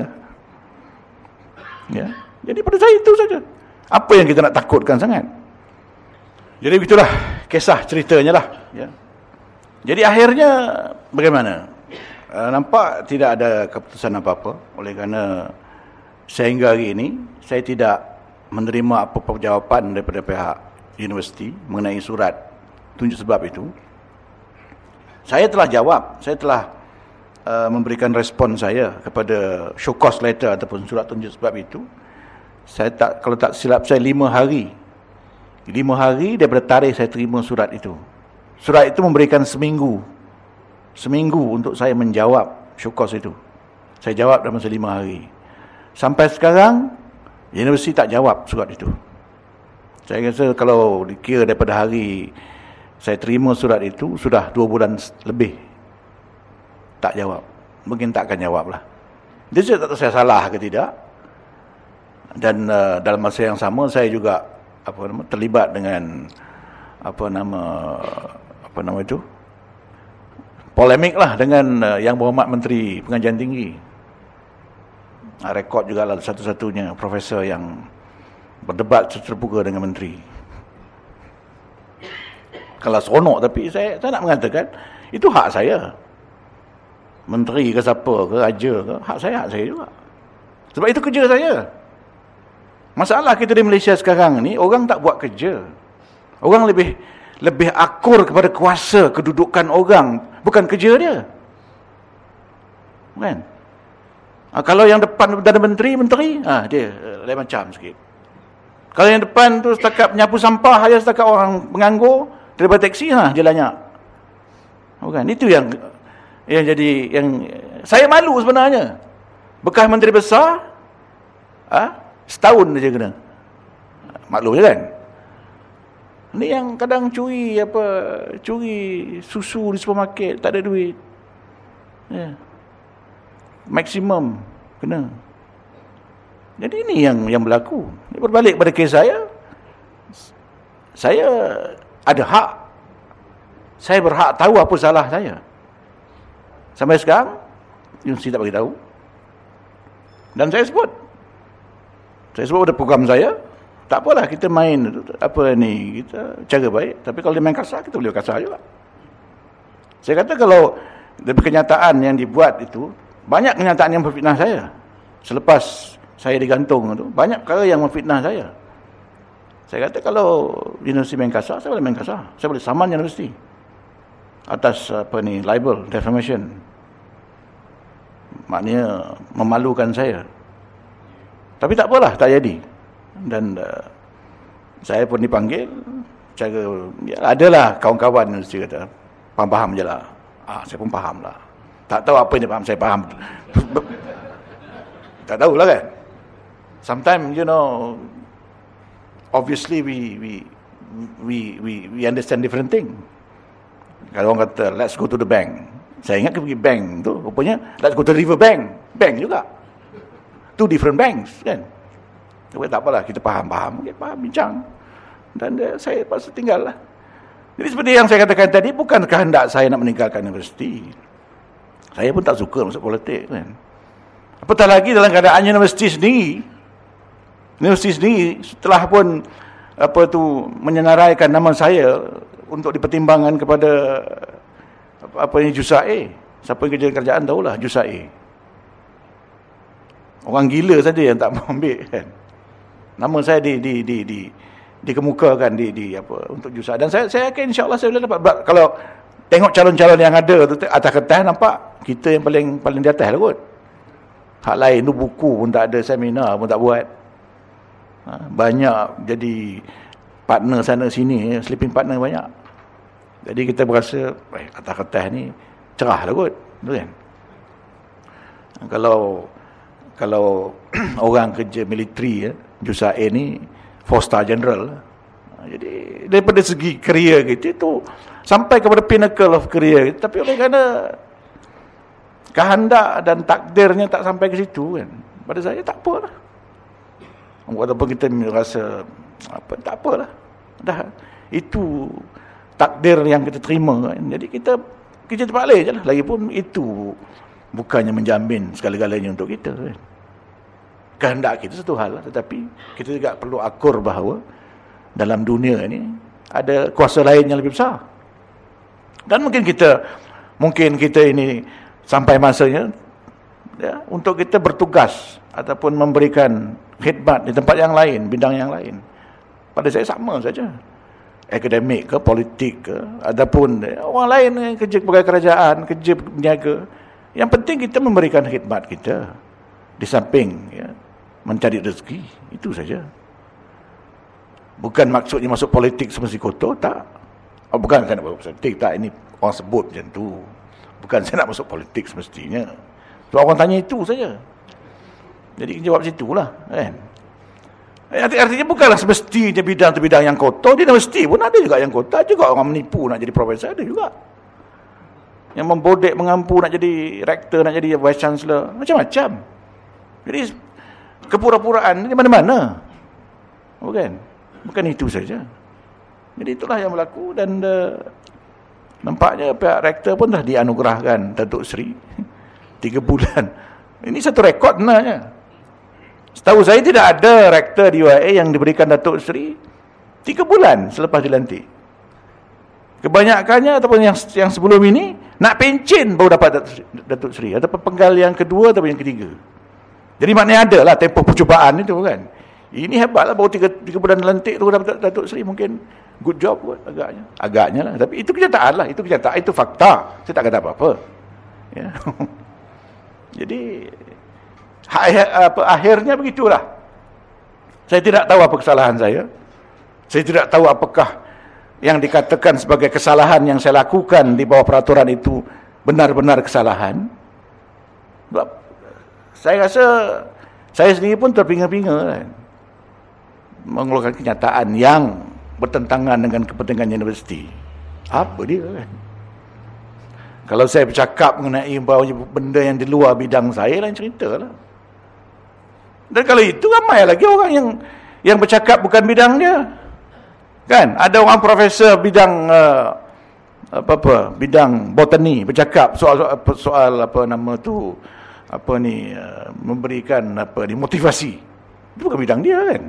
Ya. Jadi pada saya itu saja. Apa yang kita nak takutkan sangat? Jadi begitulah kisah ceritanya lah. Ya. Jadi akhirnya bagaimana? Nampak tidak ada keputusan apa-apa. Oleh kerana sehingga hari ini saya tidak menerima apa-apa jawapan daripada pihak universiti mengenai surat tunjuk sebab itu. Saya telah jawab, saya telah memberikan respon saya kepada show cause letter ataupun surat tunjuk sebab itu. Saya tak, kalau tak silap saya 5 hari. 5 hari daripada tarikh saya terima surat itu. Surat itu memberikan seminggu untuk saya menjawab show cause itu. Saya jawab dalam masa 5 hari. Sampai sekarang universiti tak jawab surat itu. Saya rasa kalau dikira daripada hari saya terima surat itu, sudah 2 bulan lebih tak jawab. Mungkin tak akan jawab lah. Jadi saya tak tahu saya salah ke tidak. Dan dalam masa yang sama saya juga terlibat dengan polemik lah dengan Yang Berhormat Menteri Pengajian Tinggi. Rekod juga lah satu-satunya profesor yang berdebat terbuka dengan menteri. Kalau seronok, tapi saya nak mengatakan itu hak saya. Menteri ke siapa ke, raja ke, hak saya juga. Sebab itu kerja saya. Masalah kita di Malaysia sekarang ni, orang tak buat kerja. Orang lebih akur kepada kuasa kedudukan orang, bukan kerja dia. Kan? Kalau yang depan ada menteri, dia lain macam sikit. Kalau yang depan tu setakat menyapu sampah, dia setakat orang penganggur, daripada teksi, jalannya. Bukan? Itu yang jadi, yang saya malu sebenarnya. Bekas menteri besar, setahun saja kena. Maklum je kan? Ni yang kadang curi susu di supermarket, tak ada duit. Ya. Maksimum kena. Jadi ini yang berlaku. Ini berbalik pada kes saya. Saya ada hak. Saya berhak tahu apa salah saya. Sampai sekarang universiti tak bagi tahu. Dan saya sebut pada program saya, tak apalah kita main kita cara baik, tapi kalau dia main kasar, kita boleh kasar juga. Saya kata kalau dari kenyataan yang dibuat itu, banyak kenyataan yang memfitnah saya. Selepas saya digantung itu, banyak perkara yang memfitnah saya. Saya kata kalau universiti main kasar, saya boleh main kasar. Saya boleh saman universiti atas libel, defamation. Maknanya memalukan saya. Tapi tak apalah, tak jadi. Dan saya pun dipanggil, adalah kawan-kawan universiti kata, faham je lah. Saya pun faham lah. Tak tahu apa yang dia faham, saya faham. Tak tahulah kan. Sometimes, obviously we understand different thing. Kalau orang kata, let's go to the bank. Saya ingat pergi bank tu, rupanya, let's go to the river bank. Bank juga. Two different banks, kan. Tapi tak apalah, kita faham, bincang. Dan saya pasal tinggal lah. Jadi seperti yang saya katakan tadi, bukan kehendak saya nak meninggalkan universiti. Saya pun tak suka masuk politik, kan. Apatah lagi dalam keadaan universiti sendiri setelah pun menyenaraikan nama saya untuk dipertimbangkan kepada JUSAE. Siapa yang kerja-kerjaan tahulah JUSAE. Orang gila saja yang tak mau ambil, kan. Nama saya dikemukakan untuk JUSAE. Dan saya yakin insya-Allah saya boleh dapat. Kalau tengok calon-calon yang ada tu atas kertas, nampak kita yang paling di atas lah kot. Hak lain tu buku pun tak ada, seminar pun tak buat. Banyak jadi partner sana sini, sleeping partner banyak. Jadi kita berasa atas kertas ni cerah lah kot, betul kan? Kalau orang kerja militeri, JUSAE ni 4-star general. Jadi daripada segi kerjaya kita tu sampai kepada pinnacle of career. Tapi oleh kerana kehendak dan takdirnya tak sampai ke situ kan, pada saya tak apalah. Walaupun kita rasa tak apalah. Dah itu takdir yang kita terima kan. Jadi kita terbalik je lah. Lagipun itu bukannya menjamin segala-galanya untuk kita kan. Kehendak kita satu hal lah, tetapi kita juga perlu akur bahawa dalam dunia ini ada kuasa lain yang lebih besar. Dan mungkin kita ini sampai masanya ya, untuk kita bertugas ataupun memberikan khidmat di tempat yang lain, bidang yang lain. Pada saya sama saja. Akademik ke, politik ke, ataupun orang lain kerja pegawai kerajaan, kerja peniaga. Yang penting kita memberikan khidmat kita di samping ya, mencari rezeki. Itu saja. Bukan maksudnya masuk politik semesti kotor, tak. Bukan saya nak masuk politik, tak. Ini orang sebut macam tu. Bukan saya nak masuk politik semestinya. So, orang tanya itu saja. Jadi jawab situlah kan. Artinya bukanlah semestinya bidang tu bidang yang kotor. Dia mesti pun ada juga yang kotor. Juga orang menipu nak jadi profesor, ada juga. Yang membodek mengampu nak jadi rektor, nak jadi vice chancellor, macam-macam. Jadi kepura-puraan di mana-mana. Bukan itu saja. Jadi itulah yang berlaku. Dan nampaknya pihak rektor pun dah dianugerahkan Datuk Seri 3 bulan. Ini satu rekod sebenarnya. Setahu saya tidak ada rektor di UiA yang diberikan Datuk Seri 3 bulan selepas dilantik. Kebanyakannya ataupun yang sebelum ini nak pencen baru dapat Datuk Seri, ataupun penggal yang kedua ataupun yang ketiga. Jadi maknanya ada lah tempoh percubaan itu kan. Ini hebatlah, baru 3 bulan dilantik tu dapat Datuk Seri, mungkin good job kot agaknya lah. Tapi itu kenyataan lah, itu fakta. Saya tak kata apa-apa. Ya. Jadi akhirnya begitulah. Saya tidak tahu apa kesalahan saya. Saya tidak tahu apakah yang dikatakan sebagai kesalahan yang saya lakukan di bawah peraturan itu benar-benar kesalahan. Sebab saya rasa saya sendiri pun terpinga-pinga kan, mengeluarkan kenyataan yang bertentangan dengan kepentingan universiti. Apa dia kan? Kalau saya bercakap mengenai benda yang di luar bidang saya, lain cerita lah. Dan kalau itu ramai lagi orang yang bercakap bukan bidang dia. Kan? Ada orang profesor bidang bidang botani bercakap soal memberikan motivasi. Itu bukan bidang dia kan.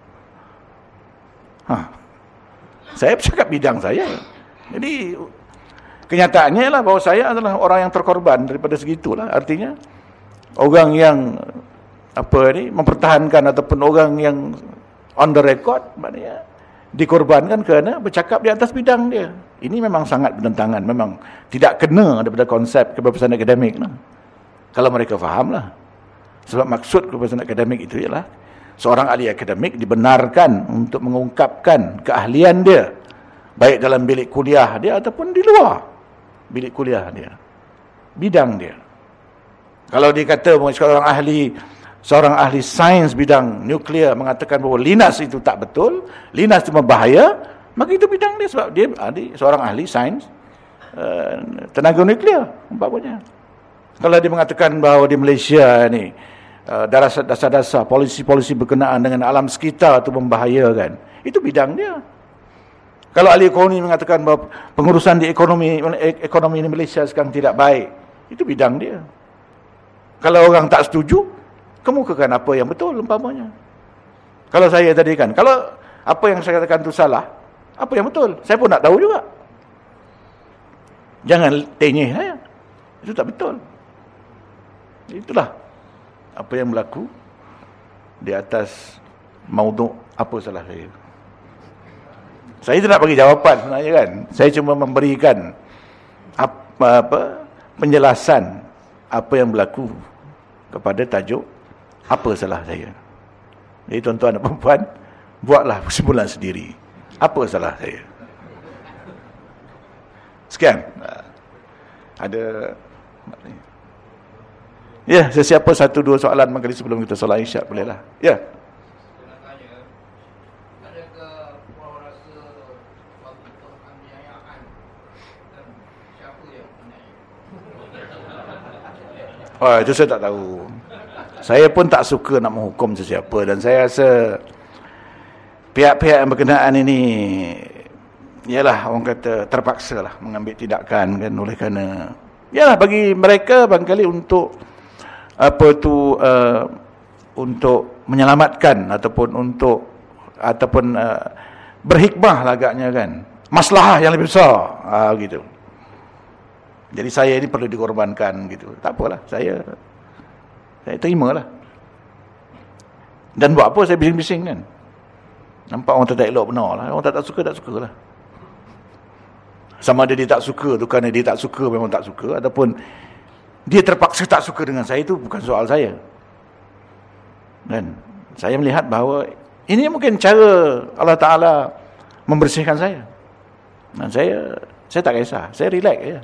Saya bercakap bidang saya. Jadi kenyataannya lah bahawa saya adalah orang yang terkorban daripada segitulah. Artinya orang yang mempertahankan ataupun orang yang on the record, maknanya dikorbankan kerana bercakap di atas bidang dia. Ini memang sangat bertentangan, memang tidak kena daripada konsep kebebasan akademik lah. Kalau mereka faham lah. Sebab maksud kebebasan akademik itu ialah seorang ahli akademik dibenarkan untuk mengungkapkan keahlian dia, baik dalam bilik kuliah dia ataupun di luar bilik kuliah dia, bidang dia. Kalau dikata seorang ahli sains bidang nuklear mengatakan bahawa linas itu tak betul, linas itu berbahaya, maka itu bidang dia, sebab dia seorang ahli sains tenaga nuklear umpamanya. Kalau dia mengatakan bahawa di Malaysia ni dasar-dasar polisi-polisi berkenaan dengan alam sekitar itu membahayakan, itu bidang dia. Kalau ahli ekonomi mengatakan bahawa pengurusan di ekonomi di Malaysia sekarang tidak baik, itu bidang dia. Kalau orang tak setuju, kemukakan apa yang betul umpamanya. Kalau saya tadi kan, kalau apa yang saya katakan itu salah, apa yang betul, saya pun nak tahu juga. Jangan tenyeh saya. Itu tak betul. Itulah apa yang berlaku di atas maudhu' apa salah saya. Saya tidak bagi jawapan sebenarnya kan. Saya cuma memberikan penjelasan apa yang berlaku kepada tajuk apa salah saya. Jadi tuan-tuan dan puan-puan, buatlah kesimpulan sendiri. Apa salah saya? Sekian. Ada ya, sesiapa 1-2 soalan mengkali sebelum kita solat isyak bolehlah. Ya. Oh, itu saya tak tahu. Saya pun tak suka nak menghukum sesiapa, dan saya rasa pihak-pihak yang berkenaan ini ialah orang kata terpaksa lah mengambil tindakan kan, oleh kerana ialah bagi mereka barangkali untuk untuk menyelamatkan ataupun berhikmah lah agaknya kan, maslahah yang lebih besar gitu. Jadi saya ini perlu dikorbankan gitu. Tak apalah, saya terimalah. Dan buat apa saya bising-bising kan? Nampak orang tak elok benar lah. Orang tak suka, tak suka lah. Sama ada dia tak suka tu kerana dia tak suka, memang tak suka, ataupun dia terpaksa tak suka dengan saya, itu bukan soal saya. Dan saya melihat bahawa ini mungkin cara Allah Ta'ala membersihkan saya. Dan saya tak kisah, saya relax je.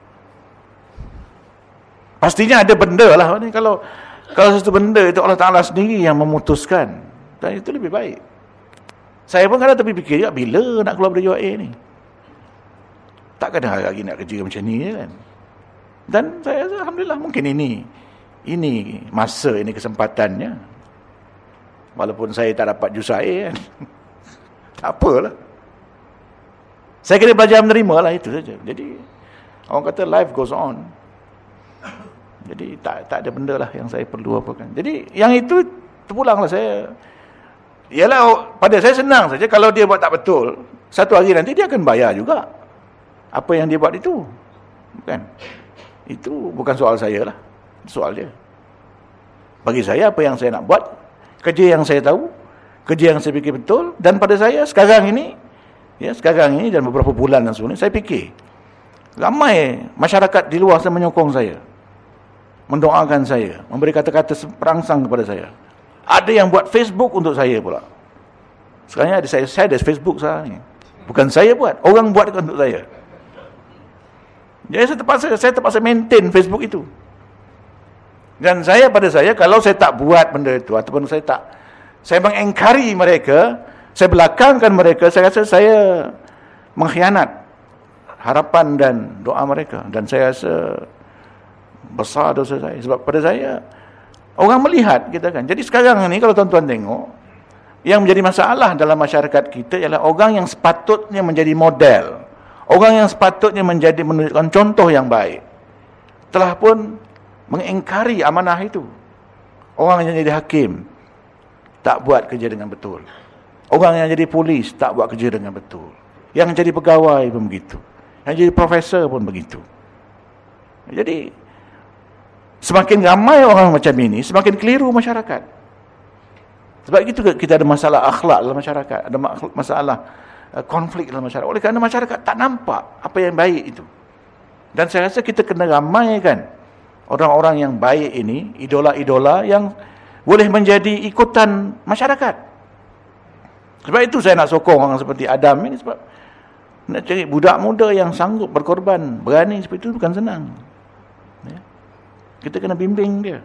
Pastinya ada benda lah ni. Kalau sesuatu benda itu Allah Ta'ala sendiri yang memutuskan, dan itu lebih baik. Saya pun kadang terfikir, bila nak keluar dari UAE ni? Takkan dah lagi nak kerja macam ni kan? Dan saya rasa alhamdulillah mungkin ini masa, ini kesempatannya. Walaupun saya tak dapat jus air kan. Tak apalah. Saya kena belajar menerima lah, itu saja. Jadi orang kata life goes on. Jadi tak ada benda lah yang saya perlu apakan. Jadi yang itu terpulanglah saya. Ialah pada saya senang saja, kalau dia buat tak betul, satu hari nanti dia akan bayar juga apa yang dia buat itu. Bukan? Itu bukan soal saya lah, soal dia. Bagi saya, apa yang saya nak buat, kerja yang saya tahu, kerja yang saya fikir betul, dan pada saya sekarang ini dan beberapa bulan dan sebagainya, saya fikir ramai masyarakat di luar sana menyokong saya, mendoakan saya, memberi kata-kata perangsang kepada saya. Ada yang buat Facebook untuk saya pula. Sekarang ada saya ada Facebook sekarang ni. Bukan saya buat, orang buat untuk saya. Jadi saya terpaksa maintain Facebook itu. Dan pada saya kalau saya tak buat benda itu, ataupun saya mengingkari mereka, saya belakangkan mereka, saya rasa saya mengkhianat harapan dan doa mereka. Dan saya rasa besar dosa saya. Sebab pada saya, orang melihat kita kan. Jadi sekarang ni kalau tuan-tuan tengok, yang menjadi masalah dalam masyarakat kita ialah orang yang sepatutnya menjadi model, orang yang sepatutnya menunjukkan contoh yang baik, telah pun mengingkari amanah itu. Orang yang jadi hakim tak buat kerja dengan betul. Orang yang jadi polis tak buat kerja dengan betul. Yang jadi pegawai pun begitu. Yang jadi profesor pun begitu. Jadi semakin ramai orang macam ini, semakin keliru masyarakat. Sebab itu kita ada masalah akhlak dalam masyarakat, ada masalah konflik dalam masyarakat. Oleh kerana masyarakat tak nampak apa yang baik itu. Dan saya rasa kita kena ramaikan orang-orang yang baik ini, idola-idola yang boleh menjadi ikutan masyarakat. Sebab itu saya nak sokong orang seperti Adam ini, sebab nak cari budak muda yang sanggup berkorban, berani seperti itu bukan senang. Ya. Kita kena bimbing dia.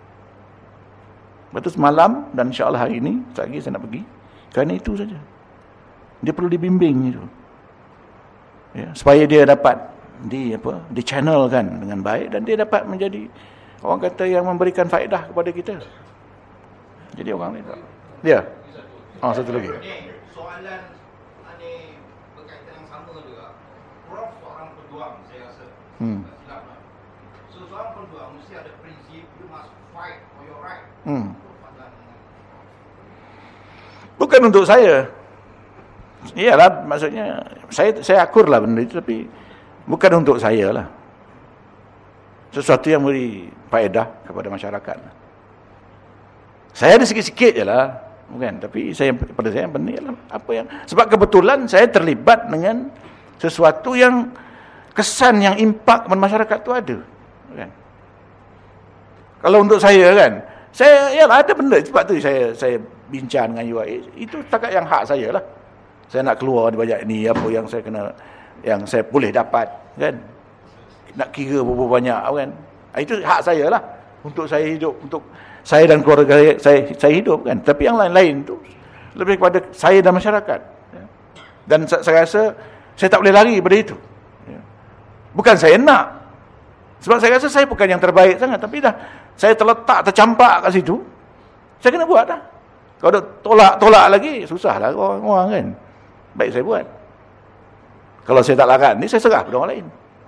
Lepas tu semalam dan insya-Allah hari ini, sekejap lagi saya nak pergi, kerana itu saja. Dia perlu dibimbing itu. Ya, supaya dia dapat di-channelkan dengan baik, dan dia dapat menjadi orang kata yang memberikan faedah kepada kita. Jadi orang ni tak. Dia. Satu lagi. Soalan ni berkaitan yang sama juga. Prof seorang pejuang, saya rasa. Silap tak? So seorang pejuang mesti ada prinsip, you must fight for your right. Bukan untuk saya. Iyalah, maksudnya saya akurlah benda itu, tapi bukan untuk saya lah. Sesuatu yang beri faedah kepada masyarakat. Saya ada sikit-sikit je lah, bukan. Tapi pada saya benda lah, apa yang, sebab kebetulan saya terlibat dengan sesuatu yang kesan, yang impak kepada masyarakat tu ada, kan. Kalau untuk saya kan, yalah ada benda, sebab tu saya bincang dengan UAE, itu setakat yang hak saya lah. Saya nak keluar di bajet ni, apa yang saya kena, yang saya boleh dapat, kan. Nak kira berapa banyak, kan. Itu hak saya lah. Untuk saya hidup, untuk saya dan keluarga saya hidup, kan. Tapi yang lain-lain tu lebih kepada saya dan masyarakat. Dan saya rasa saya tak boleh lari daripada itu. Bukan saya nak. Sebab saya rasa saya bukan yang terbaik sangat, tapi dah saya tercampak kat situ, saya kena buat dah. Kalau tolak lagi, susahlah orang kan. Baik saya buat. Kalau saya tak larat ni, saya serah pada orang lain.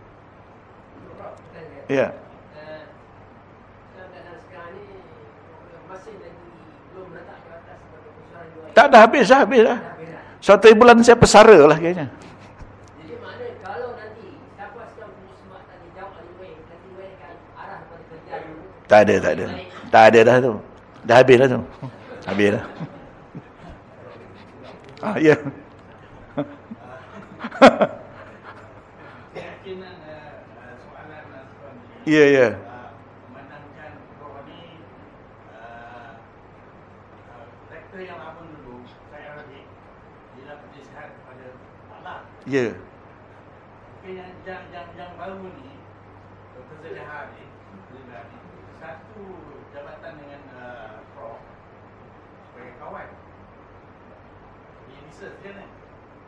Ya. Tak dah habis dah. Suatu bulan saya pesara lah kayaknya. Jadi maknanya kalau nanti siapa sedang musmak tadi jawab nanti mereka arah pada kerja dulu. Tak ada dah tu. Dah habis dah tu. Habis dah. Ya. Keyakinan soalan sebenarnya. Ya. Memandangkan roh ni rektor yang lama dulu saya rasa dia lebih sihat kepada Allah. Ya. Mungkin yang baru ni Dr. Zaliha ni satu jabatan dengan Prof sebagai kawan. Dia research kan ni.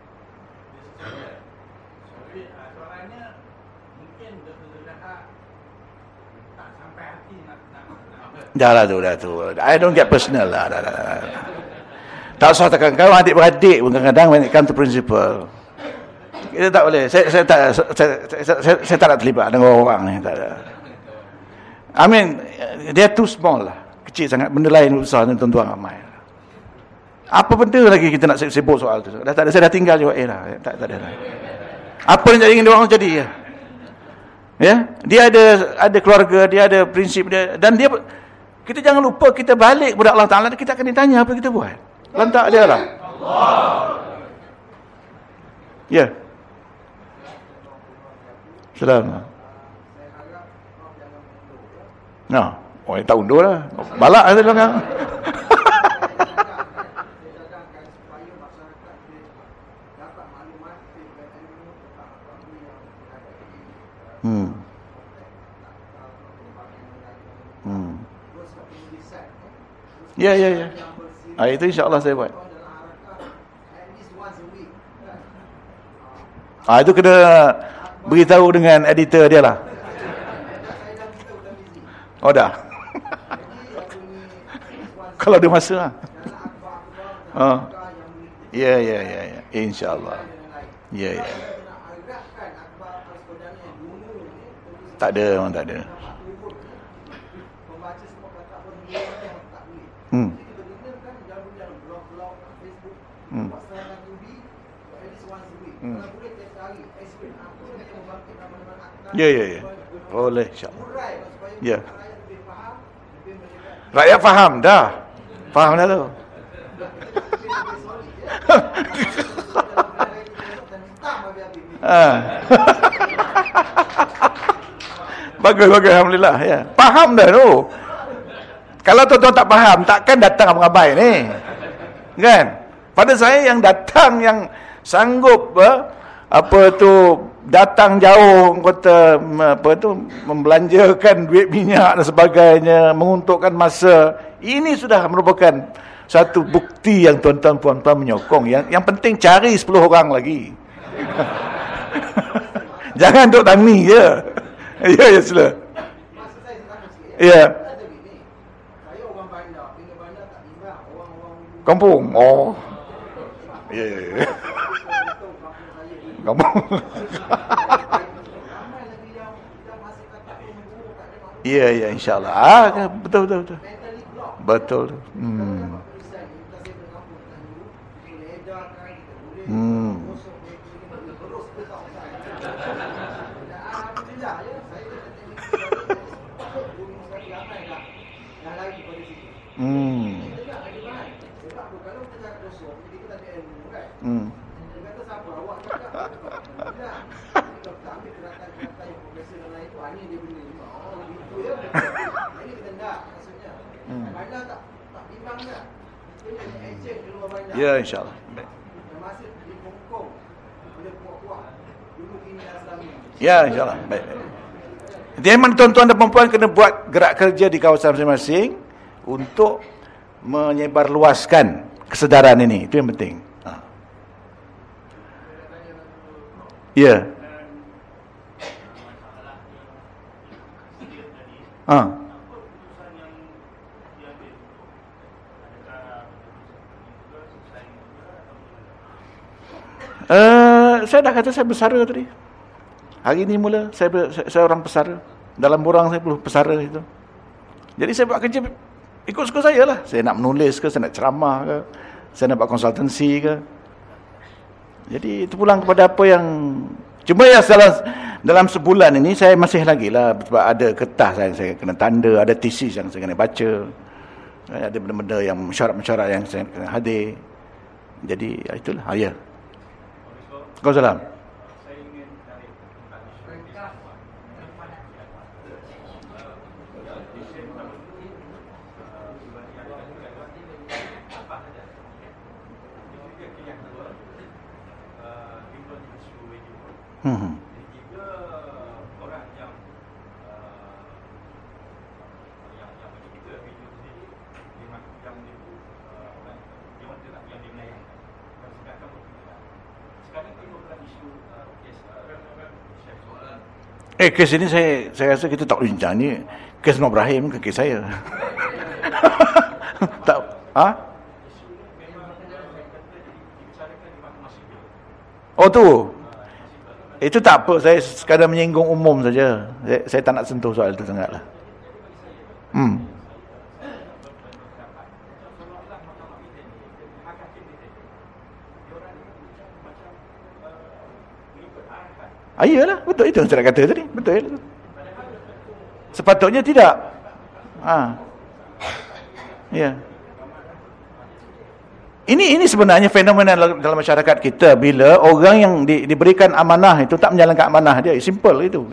Jadi soalannya mungkin Dr. Zaliha tak sampai hati nak Dah tu. I don't get personal lah. Dah. Tak usah tekan kau adik-beradik pun kadang-kadang when it come to principle. Kita tak boleh. Saya tak nak terlibat dengan orang ni, tak ada. I mean, dia too small lah. Kecil sangat. Benda lain besar ni tuan-tuan ramai. Apa benda lagi kita nak sibuk soal tu? Dah tak ada, saya dah tinggal juga. Tak ada dah. Apa yang jadi dengan dia orang jadi ya. Ya, dia ada keluarga, dia ada prinsip dia, dan dia, kita jangan lupa kita balik kepada Allah Taala, kita akan ditanya apa kita buat. Lantak dia lah. Ya. Salam. Nah, orang tak undur lah. Balak ada orang. Ya. Itu insya-Allah saya buat. Itu kena beritahu dengan editor dia lah. Oh dah. Kalau ada masa lah. Ya. InsyaAllah. Ya. Tak ada, memang tak ada. Ya. Boleh, insyaAllah. Ya. Rakyat faham dah. Faham dah tu. Bagus, alhamdulillah ya. Faham dah tu. Kalau tuan-tuan tak faham, takkan datang abang-abai ni. Kan? Pada saya yang datang, yang sanggup datang jauh kata membelanjakan duit minyak dan sebagainya, menguntukkan masa, ini sudah merupakan satu bukti yang tuan-tuan puan-puan menyokong. Yang penting cari 10 orang lagi. Jangan duk tani je. Ya, sila. Ya. Kampung. Oh. Ya. Kampung. Ya, insya-Allah. Betul. Betul. Ya, insyaAllah. Ya, insyaAllah. Baik. Jadi memang tuan-tuan dan perempuan kena buat gerak kerja di kawasan masing-masing untuk menyebarluaskan kesedaran ini. Itu yang penting. Ya. Ha. Saya dah kata saya bersara tadi. Hari ini mula saya orang pesara. Dalam borang saya perlu pesara itu. Jadi saya buat kerja ikut suka saya lah. Saya nak menulis ke, saya nak ceramah ke, saya nak buat konsultansi ke. Jadi itu pulang kepada apa yang... Cuma ya dalam sebulan ini saya masih lagi lah. Sebab ada kertas yang saya kena tanda, ada tesis yang saya kena baca. Ada benda-benda yang mesyuarat-mesyuarat yang saya kena hadir. Jadi itulah. Ya. Kau salam. Tiga orang yang bagi kita video sendiri yang dimenayang dan sedangkan sekarang kita bukan isu kes soalan Kes ini saya rasa kita tak boleh bincang ni. Kes Nur Ibrahim ke kes saya. Tak. Ha? Oh tu. Itu tak apa, saya sekadar menyinggung umum saja. Saya tak nak sentuh soal itu sangatlah. Iyalah, betul itu yang saya kata tadi. Betul. Sepatutnya tidak. Ya. Ini sebenarnya fenomena dalam masyarakat kita bila orang yang diberikan amanah itu tak menjalankan amanah dia. Simple itu.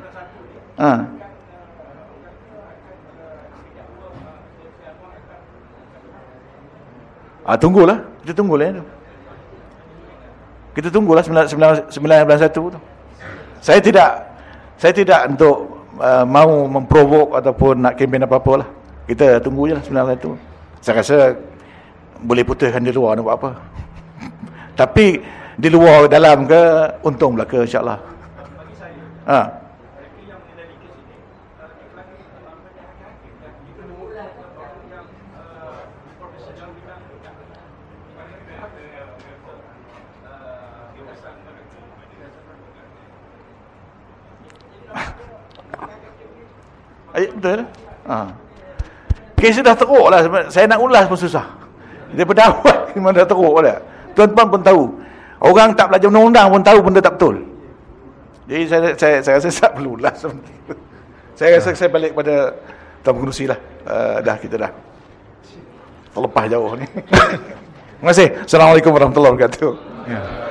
Tunggulah. Kita tunggulah itu. Kita tunggulah 991 tu. Saya tidak untuk mau memprovok ataupun nak kempen apa-apa lah. Kita tunggu je lah 991. Saya rasa boleh putuskan di luar nak buat apa. Tapi di luar dalam ke untung belaka insya-Allah. Betul. Kes dah teruk lah. Saya nak ulas pun susah. Daripada awal memang dah teruk dah. Tuan-tuan pun tahu. Orang tak belajar undang-undang pun tahu benda tak betul. Jadi saya rasa tak perlu ulas. Saya rasa saya balik pada Tuan Pengerusi lah. Kita dah terlepas jauh ni. Terima kasih. Assalamualaikum warahmatullahi wabarakatuh.